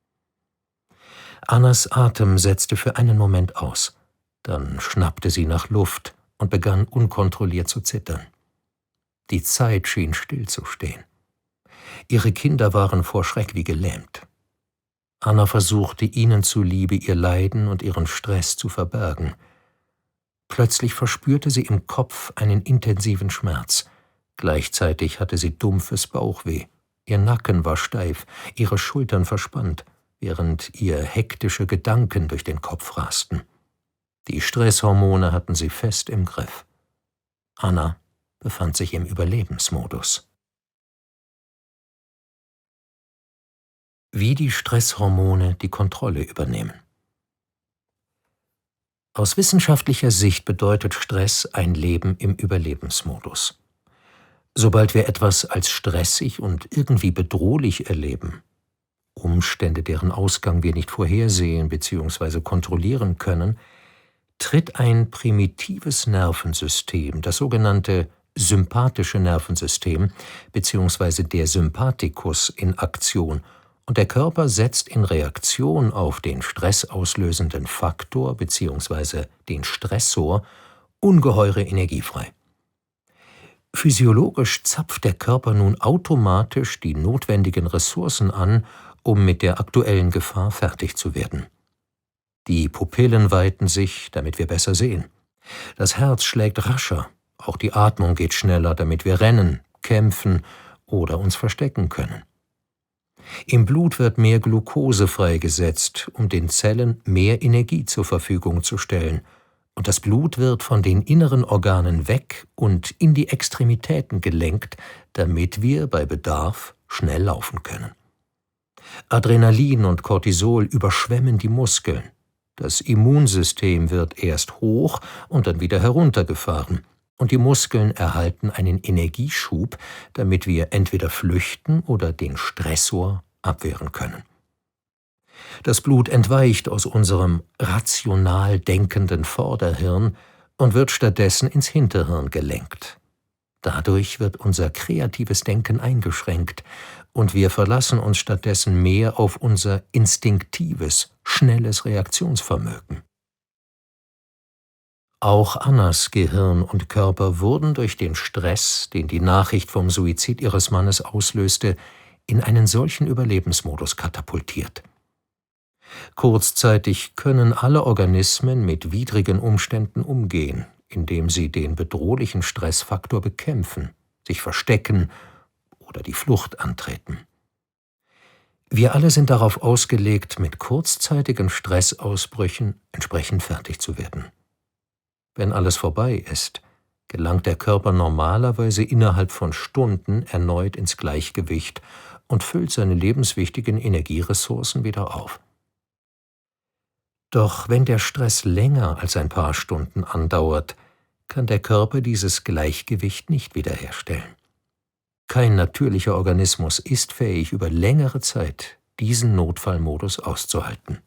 Annas Atem setzte für einen Moment aus, dann schnappte sie nach Luft und begann unkontrolliert zu zittern. Die Zeit schien stillzustehen. Ihre Kinder waren vor Schreck wie gelähmt. Anna versuchte ihnen zuliebe ihr Leiden und ihren Stress zu verbergen. Plötzlich verspürte sie im Kopf einen intensiven Schmerz. Gleichzeitig hatte sie dumpfes Bauchweh. Ihr Nacken war steif, ihre Schultern verspannt, während ihr hektische Gedanken durch den Kopf rasten. Die Stresshormone hatten sie fest im Griff. Anna befand sich im Überlebensmodus. Wie die Stresshormone die Kontrolle übernehmen. Aus wissenschaftlicher Sicht bedeutet Stress ein Leben im Überlebensmodus. Sobald wir etwas als stressig und irgendwie bedrohlich erleben, Umstände, deren Ausgang wir nicht vorhersehen bzw. kontrollieren können, tritt ein primitives Nervensystem, das sogenannte sympathische Nervensystem bzw. der Sympathikus, in Aktion, und der Körper setzt in Reaktion auf den stressauslösenden Faktor bzw. den Stressor ungeheure Energie frei. Physiologisch zapft der Körper nun automatisch die notwendigen Ressourcen an, um mit der aktuellen Gefahr fertig zu werden. Die Pupillen weiten sich, damit wir besser sehen. Das Herz schlägt rascher, auch die Atmung geht schneller, damit wir rennen, kämpfen oder uns verstecken können. Im Blut wird mehr Glucose freigesetzt, um den Zellen mehr Energie zur Verfügung zu stellen, und das Blut wird von den inneren Organen weg und in die Extremitäten gelenkt, damit wir bei Bedarf schnell laufen können. Adrenalin und Cortisol überschwemmen die Muskeln. Das Immunsystem wird erst hoch und dann wieder heruntergefahren, und die Muskeln erhalten einen Energieschub, damit wir entweder flüchten oder den Stressor abwehren können. Das Blut entweicht aus unserem rational denkenden Vorderhirn und wird stattdessen ins Hinterhirn gelenkt. Dadurch wird unser kreatives Denken eingeschränkt und wir verlassen uns stattdessen mehr auf unser instinktives, schnelles Reaktionsvermögen. Auch Annas Gehirn und Körper wurden durch den Stress, den die Nachricht vom Suizid ihres Mannes auslöste, in einen solchen Überlebensmodus katapultiert. Kurzzeitig können alle Organismen mit widrigen Umständen umgehen, indem sie den bedrohlichen Stressfaktor bekämpfen, sich verstecken oder die Flucht antreten. Wir alle sind darauf ausgelegt, mit kurzzeitigen Stressausbrüchen entsprechend fertig zu werden. Wenn alles vorbei ist, gelangt der Körper normalerweise innerhalb von Stunden erneut ins Gleichgewicht und füllt seine lebenswichtigen Energieressourcen wieder auf. Doch wenn der Stress länger als ein paar Stunden andauert, kann der Körper dieses Gleichgewicht nicht wiederherstellen. Kein natürlicher Organismus ist fähig, über längere Zeit diesen Notfallmodus auszuhalten.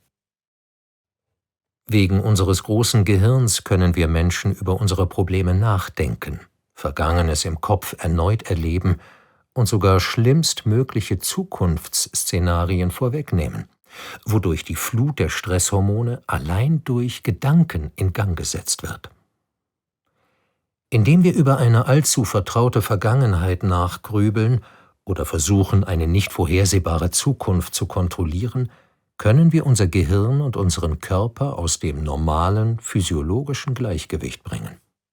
Wegen unseres großen Gehirns können wir Menschen über unsere Probleme nachdenken, Vergangenes im Kopf erneut erleben und sogar schlimmstmögliche Zukunftsszenarien vorwegnehmen, wodurch die Flut der Stresshormone allein durch Gedanken in Gang gesetzt wird. Indem wir über eine allzu vertraute Vergangenheit nachgrübeln oder versuchen, eine nicht vorhersehbare Zukunft zu kontrollieren, können wir unser Gehirn und unseren Körper aus dem normalen, physiologischen Gleichgewicht bringen.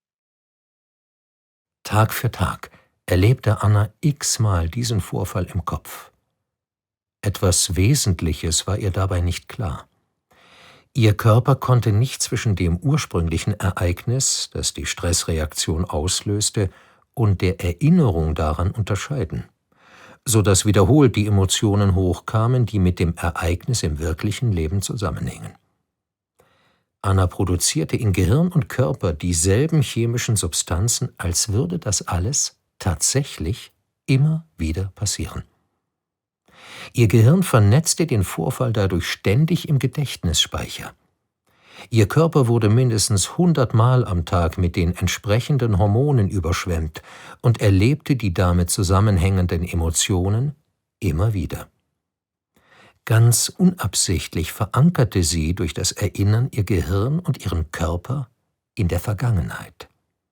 Tag für Tag erlebte Anna x-mal diesen Vorfall im Kopf. Etwas Wesentliches war ihr dabei nicht klar. Ihr Körper konnte nicht zwischen dem ursprünglichen Ereignis, das die Stressreaktion auslöste, und der Erinnerung daran unterscheiden, so dass wiederholt die Emotionen hochkamen, die mit dem Ereignis im wirklichen Leben zusammenhingen. Anna produzierte in Gehirn und Körper dieselben chemischen Substanzen, als würde das alles tatsächlich immer wieder passieren. Ihr Gehirn vernetzte den Vorfall dadurch ständig im Gedächtnisspeicher. Ihr Körper wurde mindestens 100 Mal am Tag mit den entsprechenden Hormonen überschwemmt und erlebte die damit zusammenhängenden Emotionen immer wieder. Ganz unabsichtlich verankerte sie durch das Erinnern ihr Gehirn und ihren Körper in der Vergangenheit.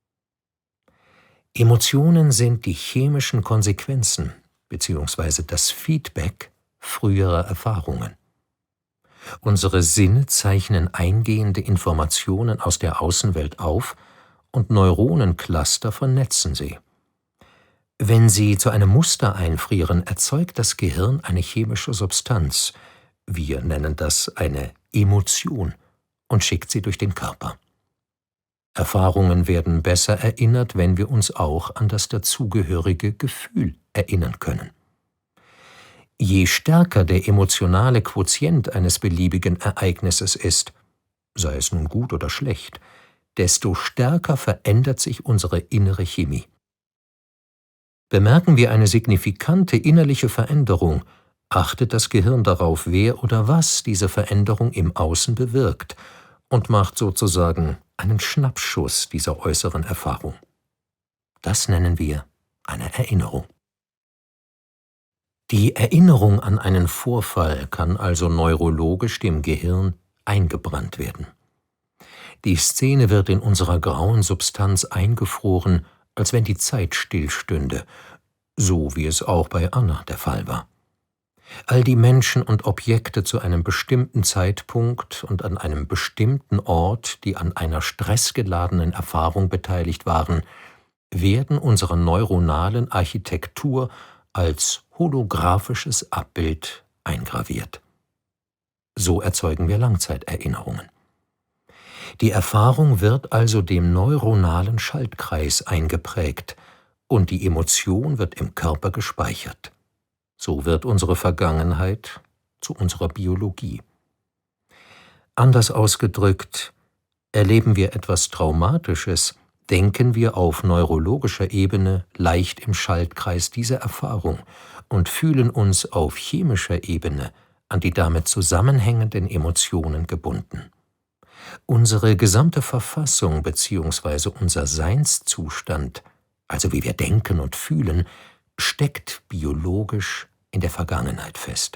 Emotionen sind die chemischen Konsequenzen bzw. das Feedback früherer Erfahrungen. Unsere Sinne zeichnen eingehende Informationen aus der Außenwelt auf und Neuronencluster vernetzen sie. Wenn sie zu einem Muster einfrieren, erzeugt das Gehirn eine chemische Substanz, wir nennen das eine Emotion, und schickt sie durch den Körper. Erfahrungen werden besser erinnert, wenn wir uns auch an das dazugehörige Gefühl erinnern können. Je stärker der emotionale Quotient eines beliebigen Ereignisses ist, sei es nun gut oder schlecht, desto stärker verändert sich unsere innere Chemie. Bemerken wir eine signifikante innerliche Veränderung, achtet das Gehirn darauf, wer oder was diese Veränderung im Außen bewirkt und macht sozusagen einen Schnappschuss dieser äußeren Erfahrung. Das nennen wir eine Erinnerung. Die Erinnerung an einen Vorfall kann also neurologisch dem Gehirn eingebrannt werden. Die Szene wird in unserer grauen Substanz eingefroren, als wenn die Zeit stillstünde, so wie es auch bei Anna der Fall war. All die Menschen und Objekte zu einem bestimmten Zeitpunkt und an einem bestimmten Ort, die an einer stressgeladenen Erfahrung beteiligt waren, werden unserer neuronalen Architektur als holographisches Abbild eingraviert. So erzeugen wir Langzeiterinnerungen. Die Erfahrung wird also dem neuronalen Schaltkreis eingeprägt und die Emotion wird im Körper gespeichert. So wird unsere Vergangenheit zu unserer Biologie. Anders ausgedrückt, erleben wir etwas Traumatisches, denken wir auf neurologischer Ebene leicht im Schaltkreis dieser Erfahrung und fühlen uns auf chemischer Ebene an die damit zusammenhängenden Emotionen gebunden. Unsere gesamte Verfassung bzw. unser Seinszustand, also wie wir denken und fühlen, steckt biologisch in der Vergangenheit fest.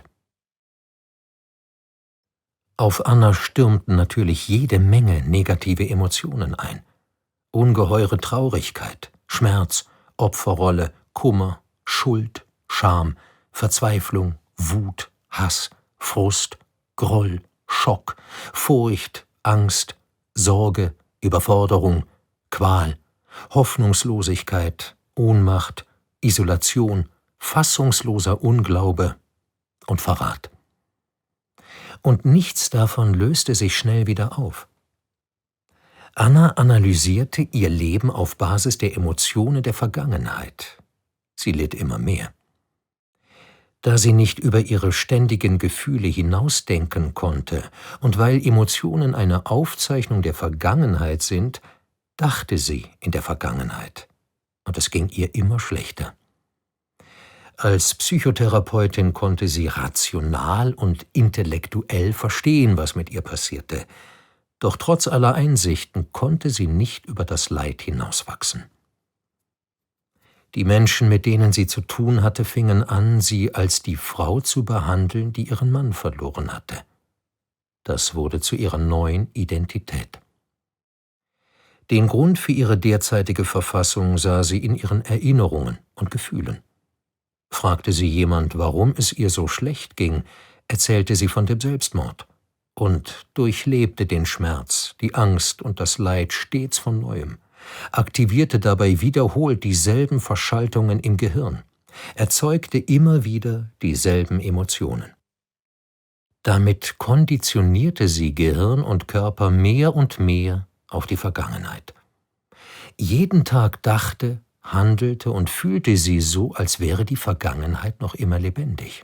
Auf Anna stürmten natürlich jede Menge negative Emotionen ein. Ungeheure Traurigkeit, Schmerz, Opferrolle, Kummer, Schuld, Scham, Verzweiflung, Wut, Hass, Frust, Groll, Schock, Furcht, Angst, Sorge, Überforderung, Qual, Hoffnungslosigkeit, Ohnmacht, Isolation, fassungsloser Unglaube und Verrat. Und nichts davon löste sich schnell wieder auf. Anna analysierte ihr Leben auf Basis der Emotionen der Vergangenheit. Sie litt immer mehr. Da sie nicht über ihre ständigen Gefühle hinausdenken konnte und weil Emotionen eine Aufzeichnung der Vergangenheit sind, dachte sie in der Vergangenheit. Und es ging ihr immer schlechter. Als Psychotherapeutin konnte sie rational und intellektuell verstehen, was mit ihr passierte. Doch trotz aller Einsichten konnte sie nicht über das Leid hinauswachsen. Die Menschen, mit denen sie zu tun hatte, fingen an, sie als die Frau zu behandeln, die ihren Mann verloren hatte. Das wurde zu ihrer neuen Identität. Den Grund für ihre derzeitige Verfassung sah sie in ihren Erinnerungen und Gefühlen. Fragte sie jemand, warum es ihr so schlecht ging, erzählte sie von dem Selbstmord und durchlebte den Schmerz, die Angst und das Leid stets von Neuem, aktivierte dabei wiederholt dieselben Verschaltungen im Gehirn, erzeugte immer wieder dieselben Emotionen. Damit konditionierte sie Gehirn und Körper mehr und mehr auf die Vergangenheit. Jeden Tag dachte, handelte und fühlte sie so, als wäre die Vergangenheit noch immer lebendig.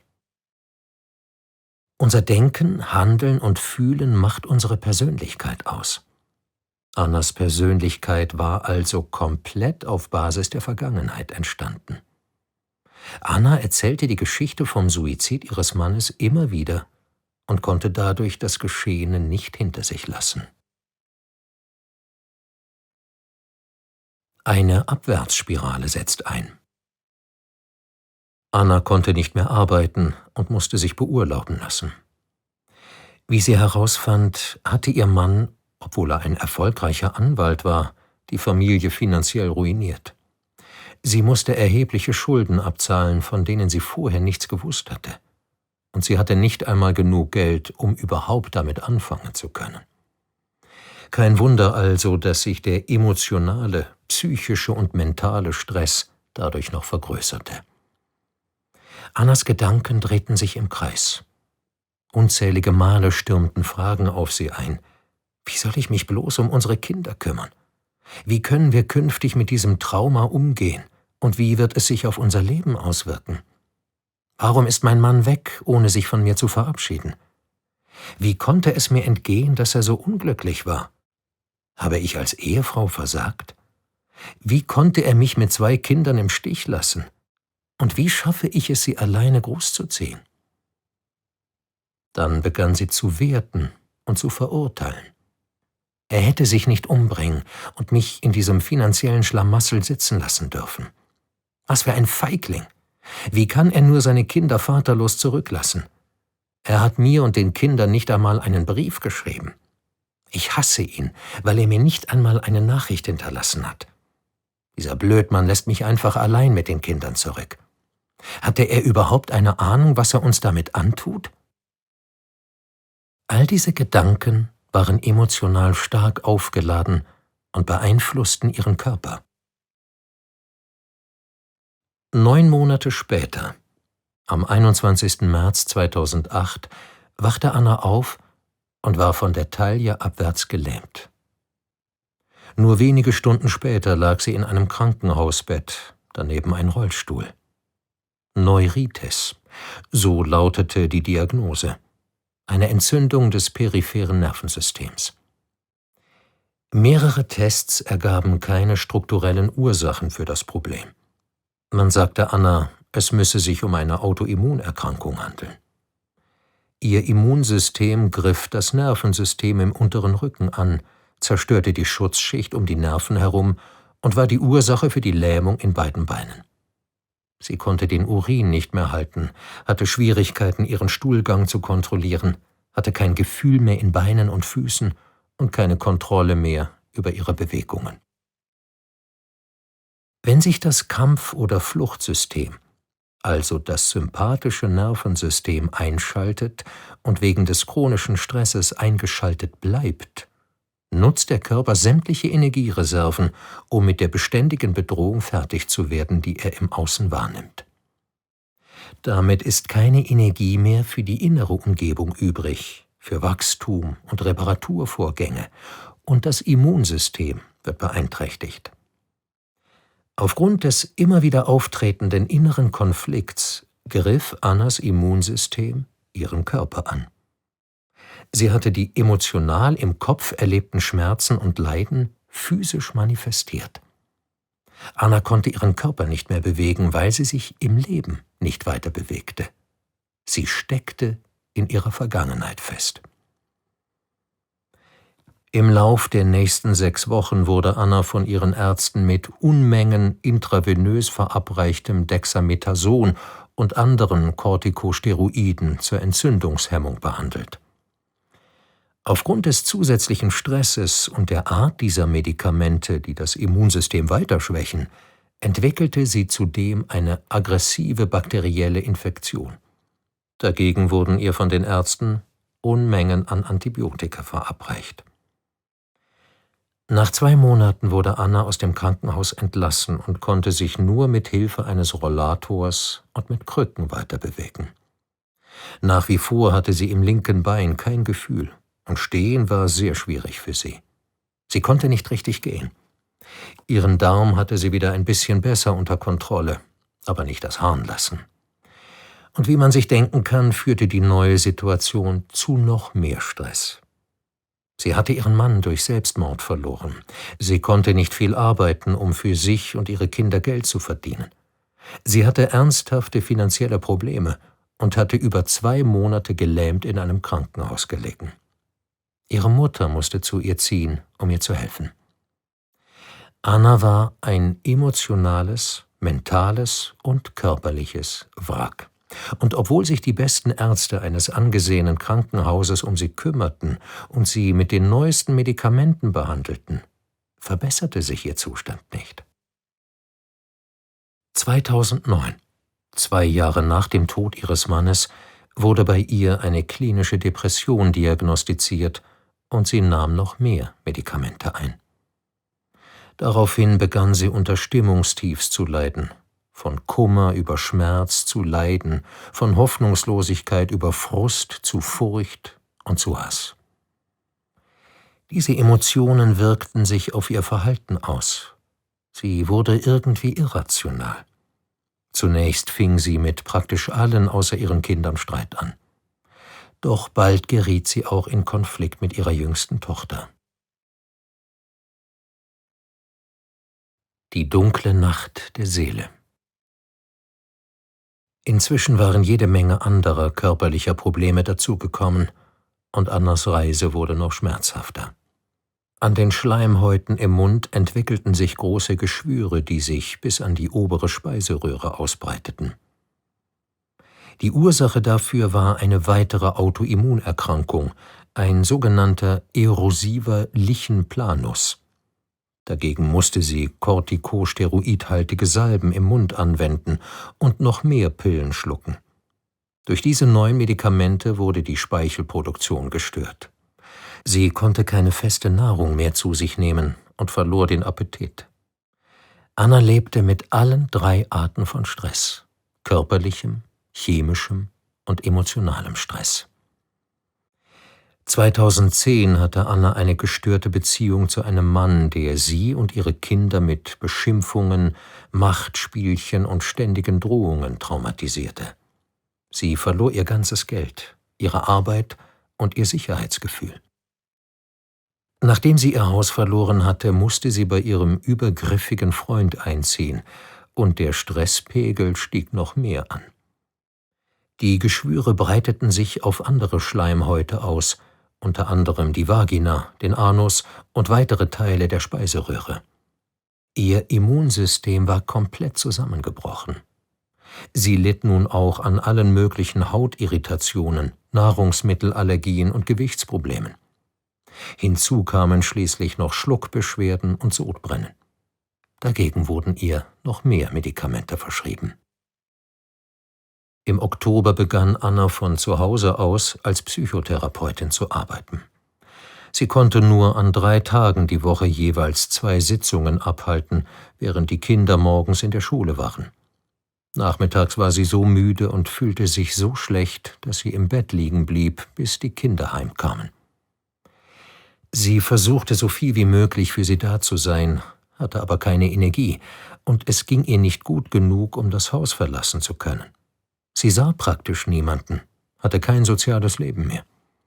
Unser Denken, Handeln und Fühlen macht unsere Persönlichkeit aus. Annas Persönlichkeit war also komplett auf Basis der Vergangenheit entstanden. Anna erzählte die Geschichte vom Suizid ihres Mannes immer wieder und konnte dadurch das Geschehene nicht hinter sich lassen. Eine Abwärtsspirale setzt ein. Anna konnte nicht mehr arbeiten und musste sich beurlauben lassen. Wie sie herausfand, hatte ihr Mann, obwohl er ein erfolgreicher Anwalt war, die Familie finanziell ruiniert. Sie musste erhebliche Schulden abzahlen, von denen sie vorher nichts gewusst hatte. Und sie hatte nicht einmal genug Geld, um überhaupt damit anfangen zu können. Kein Wunder also, dass sich der emotionale, psychische und mentale Stress dadurch noch vergrößerte. Annas Gedanken drehten sich im Kreis. Unzählige Male stürmten Fragen auf sie ein. Wie soll ich mich bloß um unsere Kinder kümmern? Wie können wir künftig mit diesem Trauma umgehen? Und wie wird es sich auf unser Leben auswirken? Warum ist mein Mann weg, ohne sich von mir zu verabschieden? Wie konnte es mir entgehen, dass er so unglücklich war? Habe ich als Ehefrau versagt? Wie konnte er mich mit 2 Kindern im Stich lassen? Und wie schaffe ich es, sie alleine großzuziehen? Dann begann sie zu werten und zu verurteilen. Er hätte sich nicht umbringen und mich in diesem finanziellen Schlamassel sitzen lassen dürfen. Was für ein Feigling! Wie kann er nur seine Kinder vaterlos zurücklassen? Er hat mir und den Kindern nicht einmal einen Brief geschrieben. Ich hasse ihn, weil er mir nicht einmal eine Nachricht hinterlassen hat. Dieser Blödmann lässt mich einfach allein mit den Kindern zurück. Hatte er überhaupt eine Ahnung, was er uns damit antut? All diese Gedanken waren emotional stark aufgeladen und beeinflussten ihren Körper. 9 Monate später, am 21. März 2008, wachte Anna auf und war von der Taille abwärts gelähmt. Nur wenige Stunden später lag sie in einem Krankenhausbett, daneben ein Rollstuhl. Neuritis, so lautete die Diagnose. Eine Entzündung des peripheren Nervensystems. Mehrere Tests ergaben keine strukturellen Ursachen für das Problem. Man sagte Anna, es müsse sich um eine Autoimmunerkrankung handeln. Ihr Immunsystem griff das Nervensystem im unteren Rücken an, zerstörte die Schutzschicht um die Nerven herum und war die Ursache für die Lähmung in beiden Beinen. Sie konnte den Urin nicht mehr halten, hatte Schwierigkeiten, ihren Stuhlgang zu kontrollieren, hatte kein Gefühl mehr in Beinen und Füßen und keine Kontrolle mehr über ihre Bewegungen. Wenn sich das Kampf- oder Fluchtsystem, also das sympathische Nervensystem, einschaltet und wegen des chronischen Stresses eingeschaltet bleibt, nutzt der Körper sämtliche Energiereserven, um mit der beständigen Bedrohung fertig zu werden, die er im Außen wahrnimmt. Damit ist keine Energie mehr für die innere Umgebung übrig, für Wachstum und Reparaturvorgänge, und das Immunsystem wird beeinträchtigt. Aufgrund des immer wieder auftretenden inneren Konflikts griff Annas Immunsystem ihren Körper an. Sie hatte die emotional im Kopf erlebten Schmerzen und Leiden physisch manifestiert. Anna konnte ihren Körper nicht mehr bewegen, weil sie sich im Leben nicht weiter bewegte. Sie steckte in ihrer Vergangenheit fest. Im Lauf der nächsten 6 Wochen wurde Anna von ihren Ärzten mit Unmengen intravenös verabreichtem Dexamethason und anderen Corticosteroiden zur Entzündungshemmung behandelt. Aufgrund des zusätzlichen Stresses und der Art dieser Medikamente, die das Immunsystem weiter schwächen, entwickelte sie zudem eine aggressive bakterielle Infektion. Dagegen wurden ihr von den Ärzten Unmengen an Antibiotika verabreicht. Nach 2 Monaten wurde Anna aus dem Krankenhaus entlassen und konnte sich nur mit Hilfe eines Rollators und mit Krücken weiterbewegen. Nach wie vor hatte sie im linken Bein kein Gefühl. Und Stehen war sehr schwierig für sie. Sie konnte nicht richtig gehen. Ihren Darm hatte sie wieder ein bisschen besser unter Kontrolle, aber nicht das Harnlassen. Und wie man sich denken kann, führte die neue Situation zu noch mehr Stress. Sie hatte ihren Mann durch Selbstmord verloren. Sie konnte nicht viel arbeiten, um für sich und ihre Kinder Geld zu verdienen. Sie hatte ernsthafte finanzielle Probleme und hatte über 2 Monate gelähmt in einem Krankenhaus gelegen. Ihre Mutter musste zu ihr ziehen, um ihr zu helfen. Anna war ein emotionales, mentales und körperliches Wrack. Und obwohl sich die besten Ärzte eines angesehenen Krankenhauses um sie kümmerten und sie mit den neuesten Medikamenten behandelten, verbesserte sich ihr Zustand nicht. 2009, 2 Jahre nach dem Tod ihres Mannes, wurde bei ihr eine klinische Depression diagnostiziert und sie nahm noch mehr Medikamente ein. Daraufhin begann sie unter Stimmungstiefs zu leiden, von Kummer über Schmerz zu Leiden, von Hoffnungslosigkeit über Frust zu Furcht und zu Hass. Diese Emotionen wirkten sich auf ihr Verhalten aus. Sie wurde irgendwie irrational. Zunächst fing sie mit praktisch allen außer ihren Kindern Streit an. Doch bald geriet sie auch in Konflikt mit ihrer jüngsten Tochter. Die dunkle Nacht der Seele. Inzwischen waren jede Menge anderer körperlicher Probleme dazugekommen, und Annas Reise wurde noch schmerzhafter. An den Schleimhäuten im Mund entwickelten sich große Geschwüre, die sich bis an die obere Speiseröhre ausbreiteten. Die Ursache dafür war eine weitere Autoimmunerkrankung, ein sogenannter erosiver Lichen-Planus. Dagegen musste sie kortikosteroidhaltige Salben im Mund anwenden und noch mehr Pillen schlucken. Durch diese neuen Medikamente wurde die Speichelproduktion gestört. Sie konnte keine feste Nahrung mehr zu sich nehmen und verlor den Appetit. Anna lebte mit allen 3 Arten von Stress: körperlichem, chemischem und emotionalem Stress. 2010 hatte Anna eine gestörte Beziehung zu einem Mann, der sie und ihre Kinder mit Beschimpfungen, Machtspielchen und ständigen Drohungen traumatisierte. Sie verlor ihr ganzes Geld, ihre Arbeit und ihr Sicherheitsgefühl. Nachdem sie ihr Haus verloren hatte, musste sie bei ihrem übergriffigen Freund einziehen, und der Stresspegel stieg noch mehr an. Die Geschwüre breiteten sich auf andere Schleimhäute aus, unter anderem die Vagina, den Anus und weitere Teile der Speiseröhre. Ihr Immunsystem war komplett zusammengebrochen. Sie litt nun auch an allen möglichen Hautirritationen, Nahrungsmittelallergien und Gewichtsproblemen. Hinzu kamen schließlich noch Schluckbeschwerden und Sodbrennen. Dagegen wurden ihr noch mehr Medikamente verschrieben. Im Oktober begann Anna von zu Hause aus als Psychotherapeutin zu arbeiten. Sie konnte nur an 3 Tagen die Woche jeweils 2 Sitzungen abhalten, während die Kinder morgens in der Schule waren. Nachmittags war sie so müde und fühlte sich so schlecht, dass sie im Bett liegen blieb, bis die Kinder heimkamen. Sie versuchte so viel wie möglich für sie da zu sein, hatte aber keine Energie, und es ging ihr nicht gut genug, um das Haus verlassen zu können. Sie sah praktisch niemanden, hatte kein soziales Leben mehr.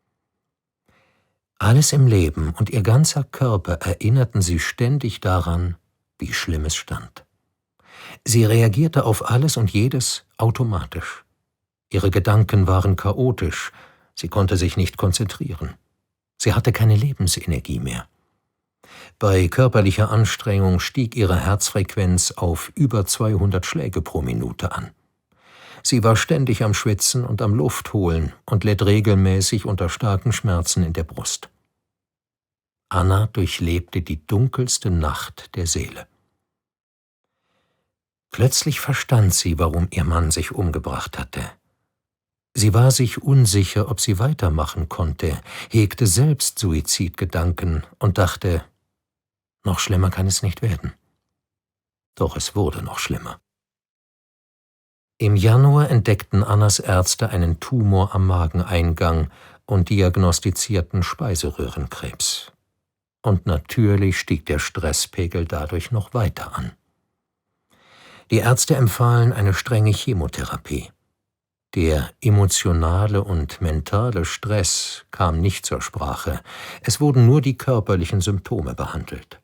Alles im Leben und ihr ganzer Körper erinnerten sie ständig daran, wie schlimm es stand. Sie reagierte auf alles und jedes automatisch. Ihre Gedanken waren chaotisch, sie konnte sich nicht konzentrieren. Sie hatte keine Lebensenergie mehr. Bei körperlicher Anstrengung stieg ihre Herzfrequenz auf über 200 Schläge pro Minute an. Sie war ständig am Schwitzen und am Luft holen und litt regelmäßig unter starken Schmerzen in der Brust. Anna durchlebte die dunkelste Nacht der Seele. Plötzlich verstand sie, warum ihr Mann sich umgebracht hatte. Sie war sich unsicher, ob sie weitermachen konnte, hegte selbst Suizidgedanken und dachte, noch schlimmer kann es nicht werden. Doch es wurde noch schlimmer. Im Januar entdeckten Annas Ärzte einen Tumor am Mageneingang und diagnostizierten Speiseröhrenkrebs. Und natürlich stieg der Stresspegel dadurch noch weiter an. Die Ärzte empfahlen eine strenge Chemotherapie. Der emotionale und mentale Stress kam nicht zur Sprache, es wurden nur die körperlichen Symptome behandelt.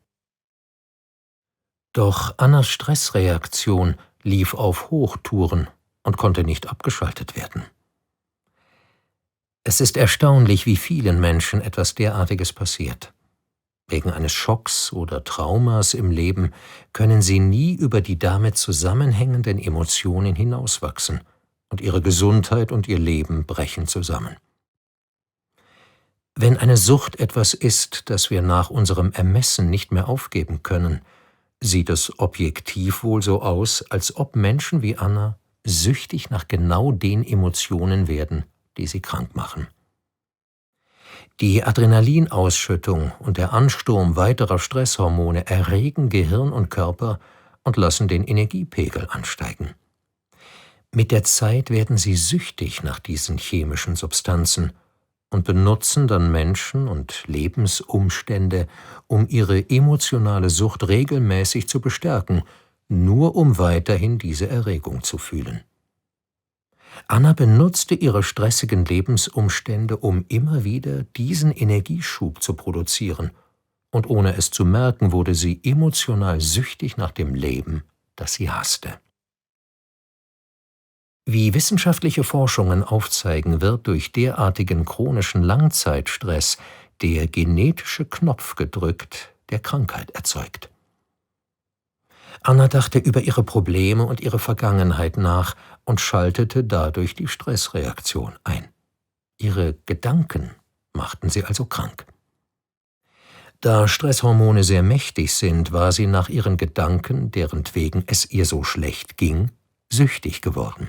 Doch Annas Stressreaktion lief auf Hochtouren und konnte nicht abgeschaltet werden. Es ist erstaunlich, wie vielen Menschen etwas derartiges passiert. Wegen eines Schocks oder Traumas im Leben können sie nie über die damit zusammenhängenden Emotionen hinauswachsen, und ihre Gesundheit und ihr Leben brechen zusammen. Wenn eine Sucht etwas ist, das wir nach unserem Ermessen nicht mehr aufgeben können, sieht es objektiv wohl so aus, als ob Menschen wie Anna süchtig nach genau den Emotionen werden, die sie krank machen. Die Adrenalinausschüttung und der Ansturm weiterer Stresshormone erregen Gehirn und Körper und lassen den Energiepegel ansteigen. Mit der Zeit werden sie süchtig nach diesen chemischen Substanzen und benutzen dann Menschen und Lebensumstände, um ihre emotionale Sucht regelmäßig zu bestärken, nur um weiterhin diese Erregung zu fühlen. Anna benutzte ihre stressigen Lebensumstände, um immer wieder diesen Energieschub zu produzieren, und ohne es zu merken, wurde sie emotional süchtig nach dem Leben, das sie hasste. Wie wissenschaftliche Forschungen aufzeigen, wird durch derartigen chronischen Langzeitstress der genetische Knopf gedrückt, der Krankheit erzeugt. Anna dachte über ihre Probleme und ihre Vergangenheit nach und schaltete dadurch die Stressreaktion ein. Ihre Gedanken machten sie also krank. Da Stresshormone sehr mächtig sind, war sie nach ihren Gedanken, derentwegen es ihr so schlecht ging, süchtig geworden.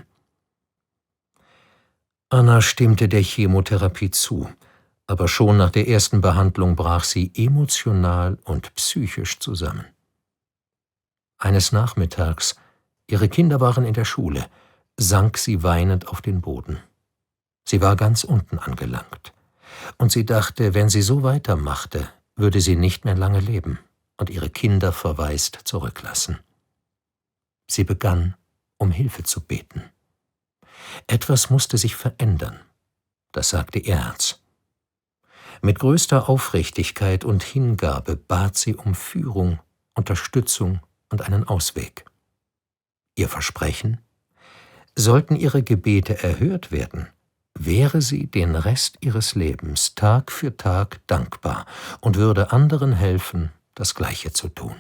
Anna stimmte der Chemotherapie zu, aber schon nach der ersten Behandlung brach sie emotional und psychisch zusammen. Eines Nachmittags, ihre Kinder waren in der Schule, sank sie weinend auf den Boden. Sie war ganz unten angelangt, und sie dachte, wenn sie so weitermachte, würde sie nicht mehr lange leben und ihre Kinder verwaist zurücklassen. Sie begann, um Hilfe zu beten. Etwas musste sich verändern, das sagte ihr Herz. Mit größter Aufrichtigkeit und Hingabe bat sie um Führung, Unterstützung und einen Ausweg. Ihr Versprechen: Sollten ihre Gebete erhört werden, wäre sie den Rest ihres Lebens Tag für Tag dankbar und würde anderen helfen, das Gleiche zu tun.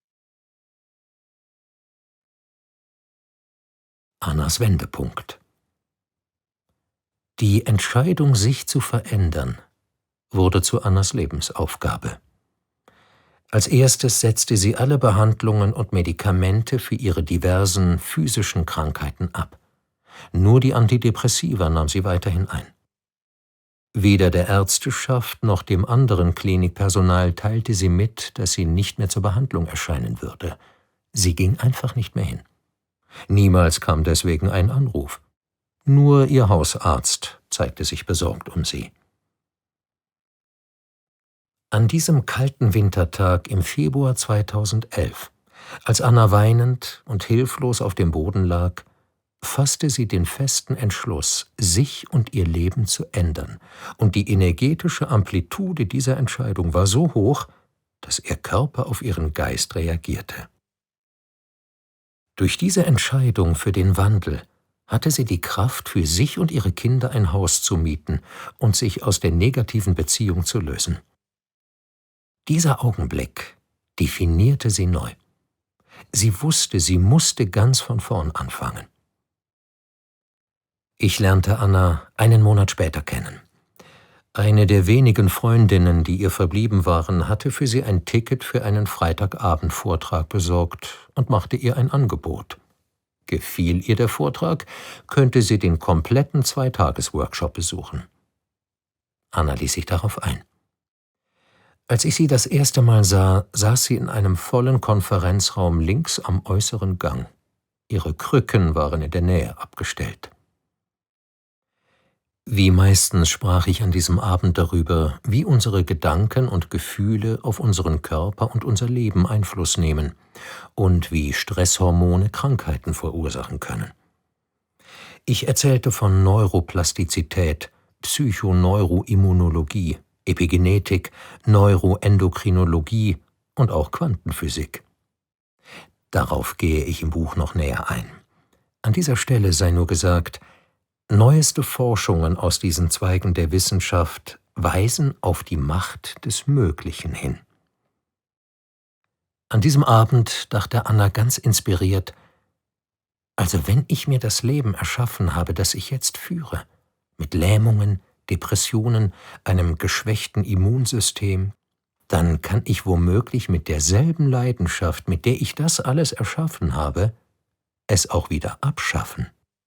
Annas Wendepunkt. Die Entscheidung, sich zu verändern, wurde zu Annas Lebensaufgabe. Als erstes setzte sie alle Behandlungen und Medikamente für ihre diversen physischen Krankheiten ab. Nur die Antidepressiva nahm sie weiterhin ein. Weder der Ärzteschaft noch dem anderen Klinikpersonal teilte sie mit, dass sie nicht mehr zur Behandlung erscheinen würde. Sie ging einfach nicht mehr hin. Niemals kam deswegen ein Anruf. Nur ihr Hausarzt zeigte sich besorgt um sie. An diesem kalten Wintertag im Februar 2011, als Anna weinend und hilflos auf dem Boden lag, fasste sie den festen Entschluss, sich und ihr Leben zu ändern, und die energetische Amplitude dieser Entscheidung war so hoch, dass ihr Körper auf ihren Geist reagierte. Durch diese Entscheidung für den Wandel hatte sie die Kraft, für sich und ihre Kinder ein Haus zu mieten und sich aus der negativen Beziehung zu lösen. Dieser Augenblick definierte sie neu. Sie wusste, sie musste ganz von vorn anfangen. Ich lernte Anna einen Monat später kennen. Eine der wenigen Freundinnen, die ihr verblieben waren, hatte für sie ein Ticket für einen Freitagabendvortrag besorgt und machte ihr ein Angebot. Gefiel ihr der Vortrag, könnte sie den kompletten 2-Tages-Workshop besuchen. Anna ließ sich darauf ein. Als ich sie das erste Mal sah, saß sie in einem vollen Konferenzraum links am äußeren Gang. Ihre Krücken waren in der Nähe abgestellt. Wie meistens sprach ich an diesem Abend darüber, wie unsere Gedanken und Gefühle auf unseren Körper und unser Leben Einfluss nehmen und wie Stresshormone Krankheiten verursachen können. Ich erzählte von Neuroplastizität, Psychoneuroimmunologie, Epigenetik, Neuroendokrinologie und auch Quantenphysik. Darauf gehe ich im Buch noch näher ein. An dieser Stelle sei nur gesagt, neueste Forschungen aus diesen Zweigen der Wissenschaft weisen auf die Macht des Möglichen hin. An diesem Abend dachte Anna ganz inspiriert: Also wenn ich mir das Leben erschaffen habe, das ich jetzt führe, mit Lähmungen, Depressionen, einem geschwächten Immunsystem, dann kann ich womöglich mit derselben Leidenschaft, mit der ich das alles erschaffen habe, es auch wieder abschaffen.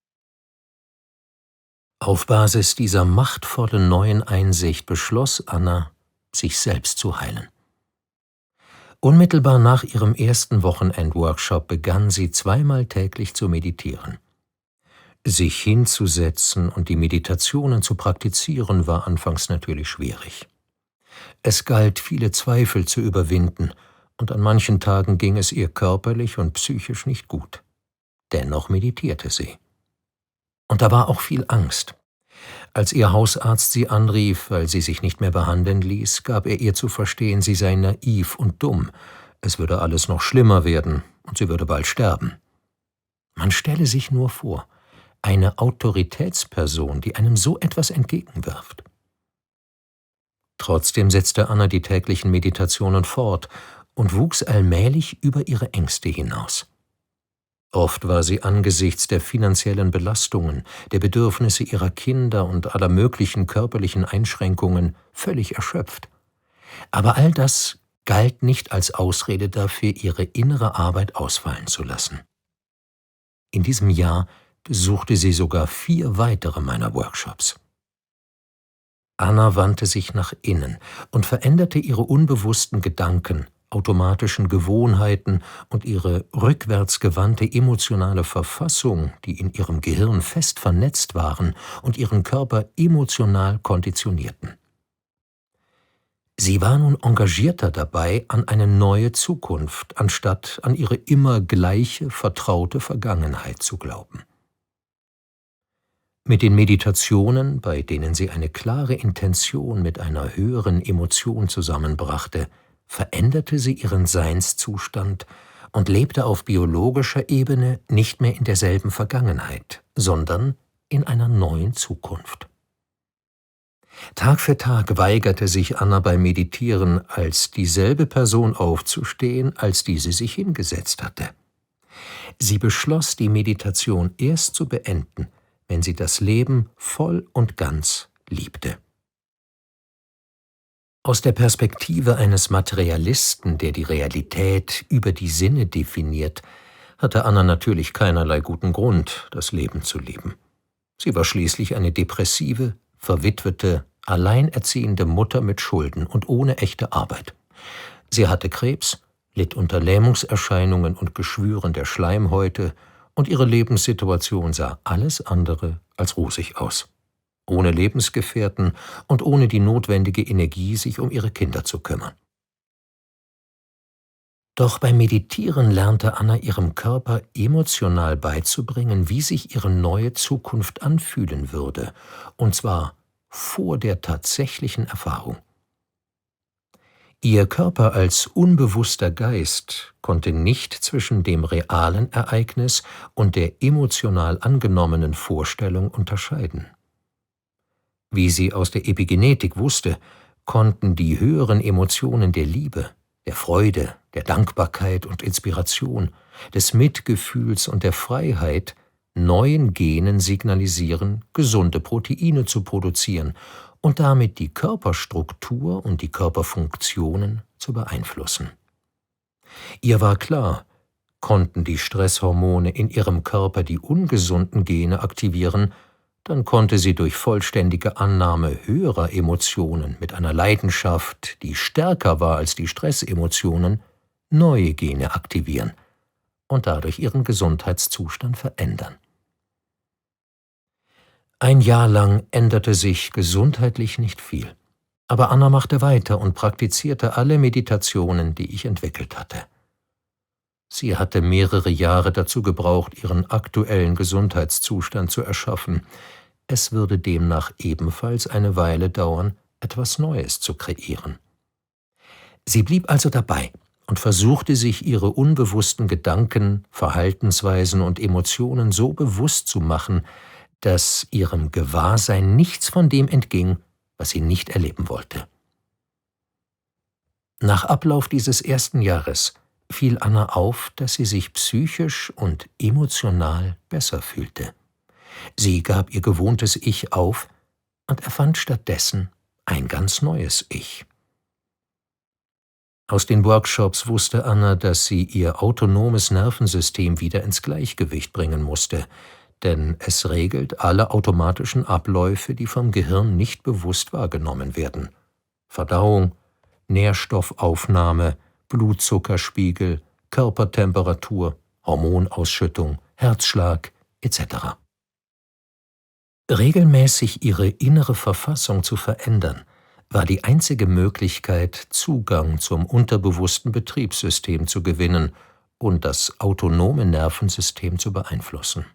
Auf Basis dieser machtvollen neuen Einsicht beschloss Anna, sich selbst zu heilen. Unmittelbar nach ihrem ersten Wochenend-Workshop begann sie 2-mal täglich zu meditieren. Sich hinzusetzen und die Meditationen zu praktizieren, war anfangs natürlich schwierig. Es galt, viele Zweifel zu überwinden, und an manchen Tagen ging es ihr körperlich und psychisch nicht gut. Dennoch meditierte sie. Und da war auch viel Angst. Als ihr Hausarzt sie anrief, weil sie sich nicht mehr behandeln ließ, gab er ihr zu verstehen, sie sei naiv und dumm, es würde alles noch schlimmer werden und sie würde bald sterben. Man stelle sich nur vor, eine Autoritätsperson, die einem so etwas entgegenwirft. Trotzdem setzte Anna die täglichen Meditationen fort und wuchs allmählich über ihre Ängste hinaus. Oft war sie angesichts der finanziellen Belastungen, der Bedürfnisse ihrer Kinder und aller möglichen körperlichen Einschränkungen völlig erschöpft. Aber all das galt nicht als Ausrede dafür, ihre innere Arbeit ausfallen zu lassen. In diesem Jahr besuchte sie sogar 4 weitere meiner Workshops. Anna wandte sich nach innen und veränderte ihre unbewussten Gedanken, automatischen Gewohnheiten und ihre rückwärtsgewandte emotionale Verfassung, die in ihrem Gehirn fest vernetzt waren und ihren Körper emotional konditionierten. Sie war nun engagierter dabei, an eine neue Zukunft, anstatt an ihre immer gleiche, vertraute Vergangenheit zu glauben. Mit den Meditationen, bei denen sie eine klare Intention mit einer höheren Emotion zusammenbrachte, veränderte sie ihren Seinszustand und lebte auf biologischer Ebene nicht mehr in derselben Vergangenheit, sondern in einer neuen Zukunft. Tag für Tag weigerte sich Anna beim Meditieren, als dieselbe Person aufzustehen, als die sie sich hingesetzt hatte. Sie beschloss, die Meditation erst zu beenden, wenn sie das Leben voll und ganz liebte. Aus der Perspektive eines Materialisten, der die Realität über die Sinne definiert, hatte Anna natürlich keinerlei guten Grund, das Leben zu lieben. Sie war schließlich eine depressive, verwitwete, alleinerziehende Mutter mit Schulden und ohne echte Arbeit. Sie hatte Krebs, litt unter Lähmungserscheinungen und Geschwüren der Schleimhäute, und ihre Lebenssituation sah alles andere als rosig aus. Ohne Lebensgefährten und ohne die notwendige Energie, sich um ihre Kinder zu kümmern. Doch beim Meditieren lernte Anna ihrem Körper emotional beizubringen, wie sich ihre neue Zukunft anfühlen würde, und zwar vor der tatsächlichen Erfahrung. Ihr Körper als unbewusster Geist konnte nicht zwischen dem realen Ereignis und der emotional angenommenen Vorstellung unterscheiden. Wie sie aus der Epigenetik wusste, konnten die höheren Emotionen der Liebe, der Freude, der Dankbarkeit und Inspiration, des Mitgefühls und der Freiheit neuen Genen signalisieren, gesunde Proteine zu produzieren und damit die Körperstruktur und die Körperfunktionen zu beeinflussen. Ihr war klar, konnten die Stresshormone in ihrem Körper die ungesunden Gene aktivieren, dann konnte sie durch vollständige Annahme höherer Emotionen mit einer Leidenschaft, die stärker war als die Stressemotionen, neue Gene aktivieren und dadurch ihren Gesundheitszustand verändern. Ein Jahr lang änderte sich gesundheitlich nicht viel, aber Anna machte weiter und praktizierte alle Meditationen, die ich entwickelt hatte. Sie hatte mehrere Jahre dazu gebraucht, ihren aktuellen Gesundheitszustand zu erschaffen. Es würde demnach ebenfalls eine Weile dauern, etwas Neues zu kreieren. Sie blieb also dabei und versuchte sich ihre unbewussten Gedanken, Verhaltensweisen und Emotionen so bewusst zu machen, dass ihrem Gewahrsein nichts von dem entging, was sie nicht erleben wollte. Nach Ablauf dieses ersten Jahres fiel Anna auf, dass sie sich psychisch und emotional besser fühlte. Sie gab ihr gewohntes Ich auf und erfand stattdessen ein ganz neues Ich. Aus den Workshops wusste Anna, dass sie ihr autonomes Nervensystem wieder ins Gleichgewicht bringen musste, denn es regelt alle automatischen Abläufe, die vom Gehirn nicht bewusst wahrgenommen werden. Verdauung, Nährstoffaufnahme, Blutzuckerspiegel, Körpertemperatur, Hormonausschüttung, Herzschlag etc. Regelmäßig ihre innere Verfassung zu verändern, war die einzige Möglichkeit, Zugang zum unterbewussten Betriebssystem zu gewinnen und das autonome Nervensystem zu beeinflussen.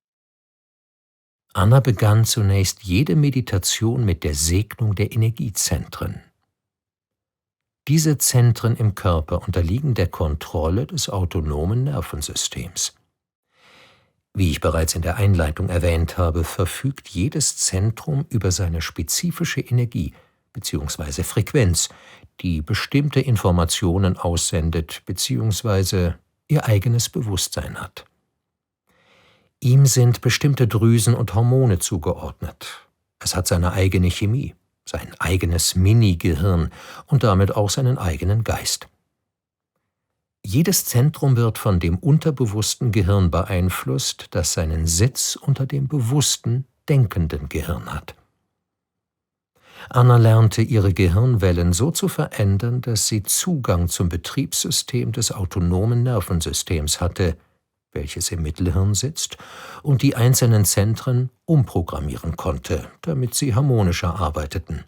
Anna begann zunächst jede Meditation mit der Segnung der Energiezentren. Diese Zentren im Körper unterliegen der Kontrolle des autonomen Nervensystems. Wie ich bereits in der Einleitung erwähnt habe, verfügt jedes Zentrum über seine spezifische Energie bzw. Frequenz, die bestimmte Informationen aussendet bzw. ihr eigenes Bewusstsein hat. Ihm sind bestimmte Drüsen und Hormone zugeordnet. Es hat seine eigene Chemie, sein eigenes Mini-Gehirn und damit auch seinen eigenen Geist. Jedes Zentrum wird von dem unterbewussten Gehirn beeinflusst, das seinen Sitz unter dem bewussten, denkenden Gehirn hat. Anna lernte, ihre Gehirnwellen so zu verändern, dass sie Zugang zum Betriebssystem des autonomen Nervensystems hatte, welches im Mittelhirn sitzt, und die einzelnen Zentren umprogrammieren konnte, damit sie harmonischer arbeiteten.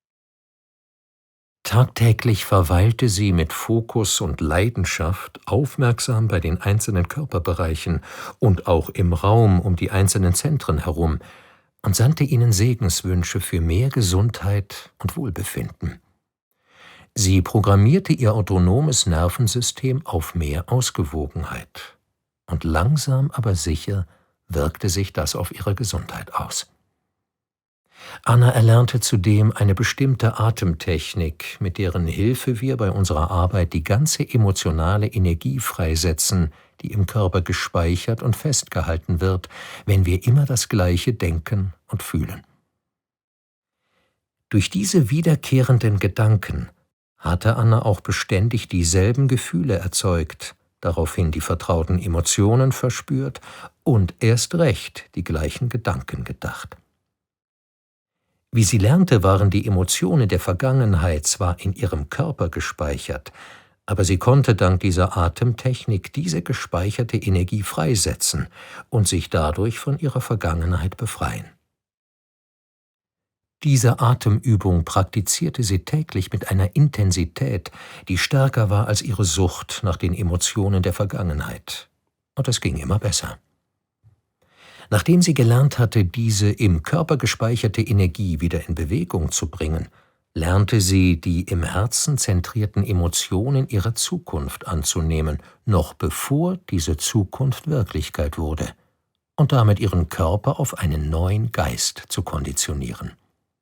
Tagtäglich verweilte sie mit Fokus und Leidenschaft aufmerksam bei den einzelnen Körperbereichen und auch im Raum um die einzelnen Zentren herum und sandte ihnen Segenswünsche für mehr Gesundheit und Wohlbefinden. Sie programmierte ihr autonomes Nervensystem auf mehr Ausgewogenheit. Und langsam aber sicher wirkte sich das auf ihre Gesundheit aus. Anna erlernte zudem eine bestimmte Atemtechnik, mit deren Hilfe wir bei unserer Arbeit die ganze emotionale Energie freisetzen, die im Körper gespeichert und festgehalten wird, wenn wir immer das Gleiche denken und fühlen. Durch diese wiederkehrenden Gedanken hatte Anna auch beständig dieselben Gefühle erzeugt, daraufhin die vertrauten Emotionen verspürt und erst recht die gleichen Gedanken gedacht. Wie sie lernte, waren die Emotionen der Vergangenheit zwar in ihrem Körper gespeichert, aber sie konnte dank dieser Atemtechnik diese gespeicherte Energie freisetzen und sich dadurch von ihrer Vergangenheit befreien. Diese Atemübung praktizierte sie täglich mit einer Intensität, die stärker war als ihre Sucht nach den Emotionen der Vergangenheit. Und es ging immer besser. Nachdem sie gelernt hatte, diese im Körper gespeicherte Energie wieder in Bewegung zu bringen, lernte sie, die im Herzen zentrierten Emotionen ihrer Zukunft anzunehmen, noch bevor diese Zukunft Wirklichkeit wurde, und damit ihren Körper auf einen neuen Geist zu konditionieren.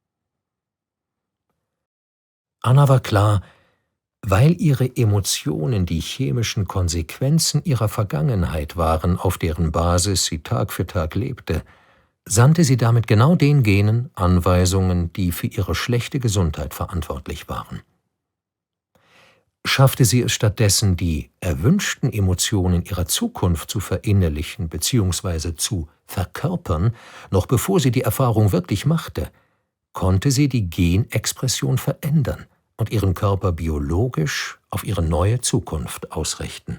Anna war klar, weil ihre Emotionen die chemischen Konsequenzen ihrer Vergangenheit waren, auf deren Basis sie Tag für Tag lebte, sandte sie damit genau den Genen Anweisungen, die für ihre schlechte Gesundheit verantwortlich waren. Schaffte sie es stattdessen, die erwünschten Emotionen ihrer Zukunft zu verinnerlichen bzw. zu verkörpern, noch bevor sie die Erfahrung wirklich machte, konnte sie die Genexpression verändern und ihren Körper biologisch auf ihre neue Zukunft ausrichten.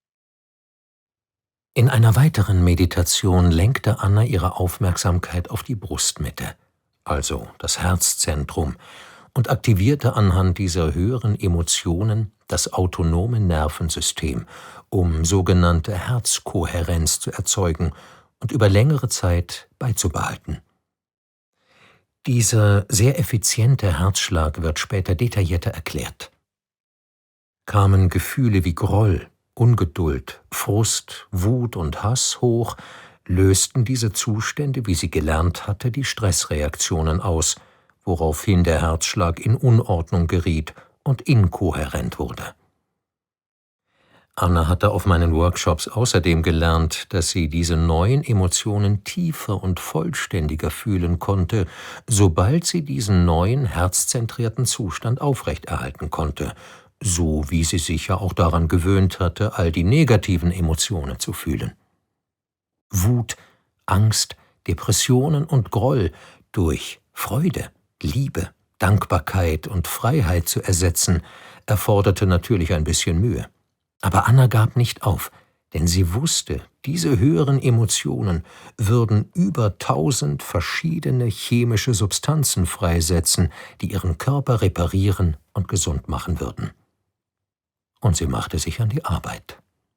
In einer weiteren Meditation lenkte Anna ihre Aufmerksamkeit auf die Brustmitte, also das Herzzentrum, und aktivierte anhand dieser höheren Emotionen das autonome Nervensystem, um sogenannte Herzkohärenz zu erzeugen und über längere Zeit beizubehalten. Dieser sehr effiziente Herzschlag wird später detaillierter erklärt. Kamen Gefühle wie Groll, Ungeduld, Frust, Wut und Hass hoch, lösten diese Zustände, wie sie gelernt hatte, die Stressreaktionen aus, woraufhin der Herzschlag in Unordnung geriet und inkohärent wurde. Anna hatte auf meinen Workshops außerdem gelernt, dass sie diese neuen Emotionen tiefer und vollständiger fühlen konnte, sobald sie diesen neuen, herzzentrierten Zustand aufrechterhalten konnte, so wie sie sich ja auch daran gewöhnt hatte, all die negativen Emotionen zu fühlen. Wut, Angst, Depressionen und Groll durch Freude, Liebe, Dankbarkeit und Freiheit zu ersetzen, erforderte natürlich ein bisschen Mühe. Aber Anna gab nicht auf, denn sie wusste, diese höheren Emotionen würden über 1000 verschiedene chemische Substanzen freisetzen, die ihren Körper reparieren und gesund machen würden. Und sie machte sich an die Arbeit.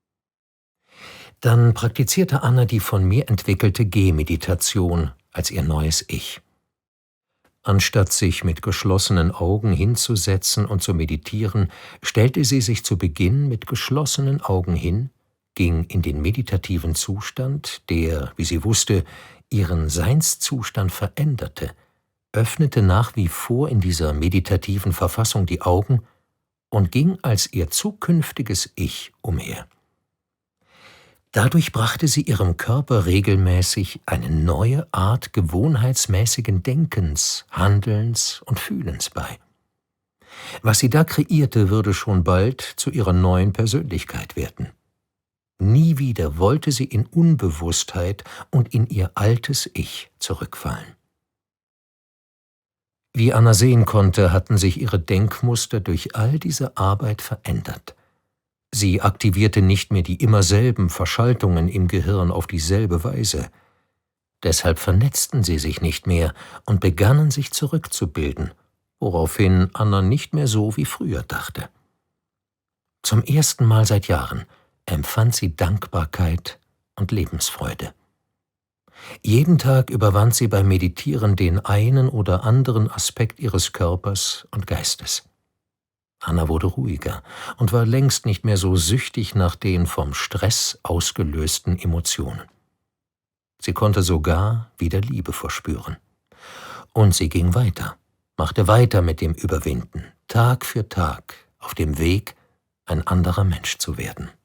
Dann praktizierte Anna die von mir entwickelte Gehmeditation als ihr neues Ich. Anstatt sich mit geschlossenen Augen hinzusetzen und zu meditieren, stellte sie sich zu Beginn mit geschlossenen Augen hin, ging in den meditativen Zustand, der, wie sie wusste, ihren Seinszustand veränderte, öffnete nach wie vor in dieser meditativen Verfassung die Augen und ging als ihr zukünftiges Ich umher. Dadurch brachte sie ihrem Körper regelmäßig eine neue Art gewohnheitsmäßigen Denkens, Handelns und Fühlens bei. Was sie da kreierte, würde schon bald zu ihrer neuen Persönlichkeit werden. Nie wieder wollte sie in Unbewusstheit und in ihr altes Ich zurückfallen. Wie Anna sehen konnte, hatten sich ihre Denkmuster durch all diese Arbeit verändert. Sie aktivierte nicht mehr die immer selben Verschaltungen im Gehirn auf dieselbe Weise. Deshalb vernetzten sie sich nicht mehr und begannen sich zurückzubilden, woraufhin Anna nicht mehr so wie früher dachte. Zum ersten Mal seit Jahren empfand sie Dankbarkeit und Lebensfreude. Jeden Tag überwand sie beim Meditieren den einen oder anderen Aspekt ihres Körpers und Geistes. Anna wurde ruhiger und war längst nicht mehr so süchtig nach den vom Stress ausgelösten Emotionen. Sie konnte sogar wieder Liebe verspüren. Und sie ging weiter, machte weiter mit dem Überwinden, Tag für Tag, auf dem Weg, ein anderer Mensch zu werden.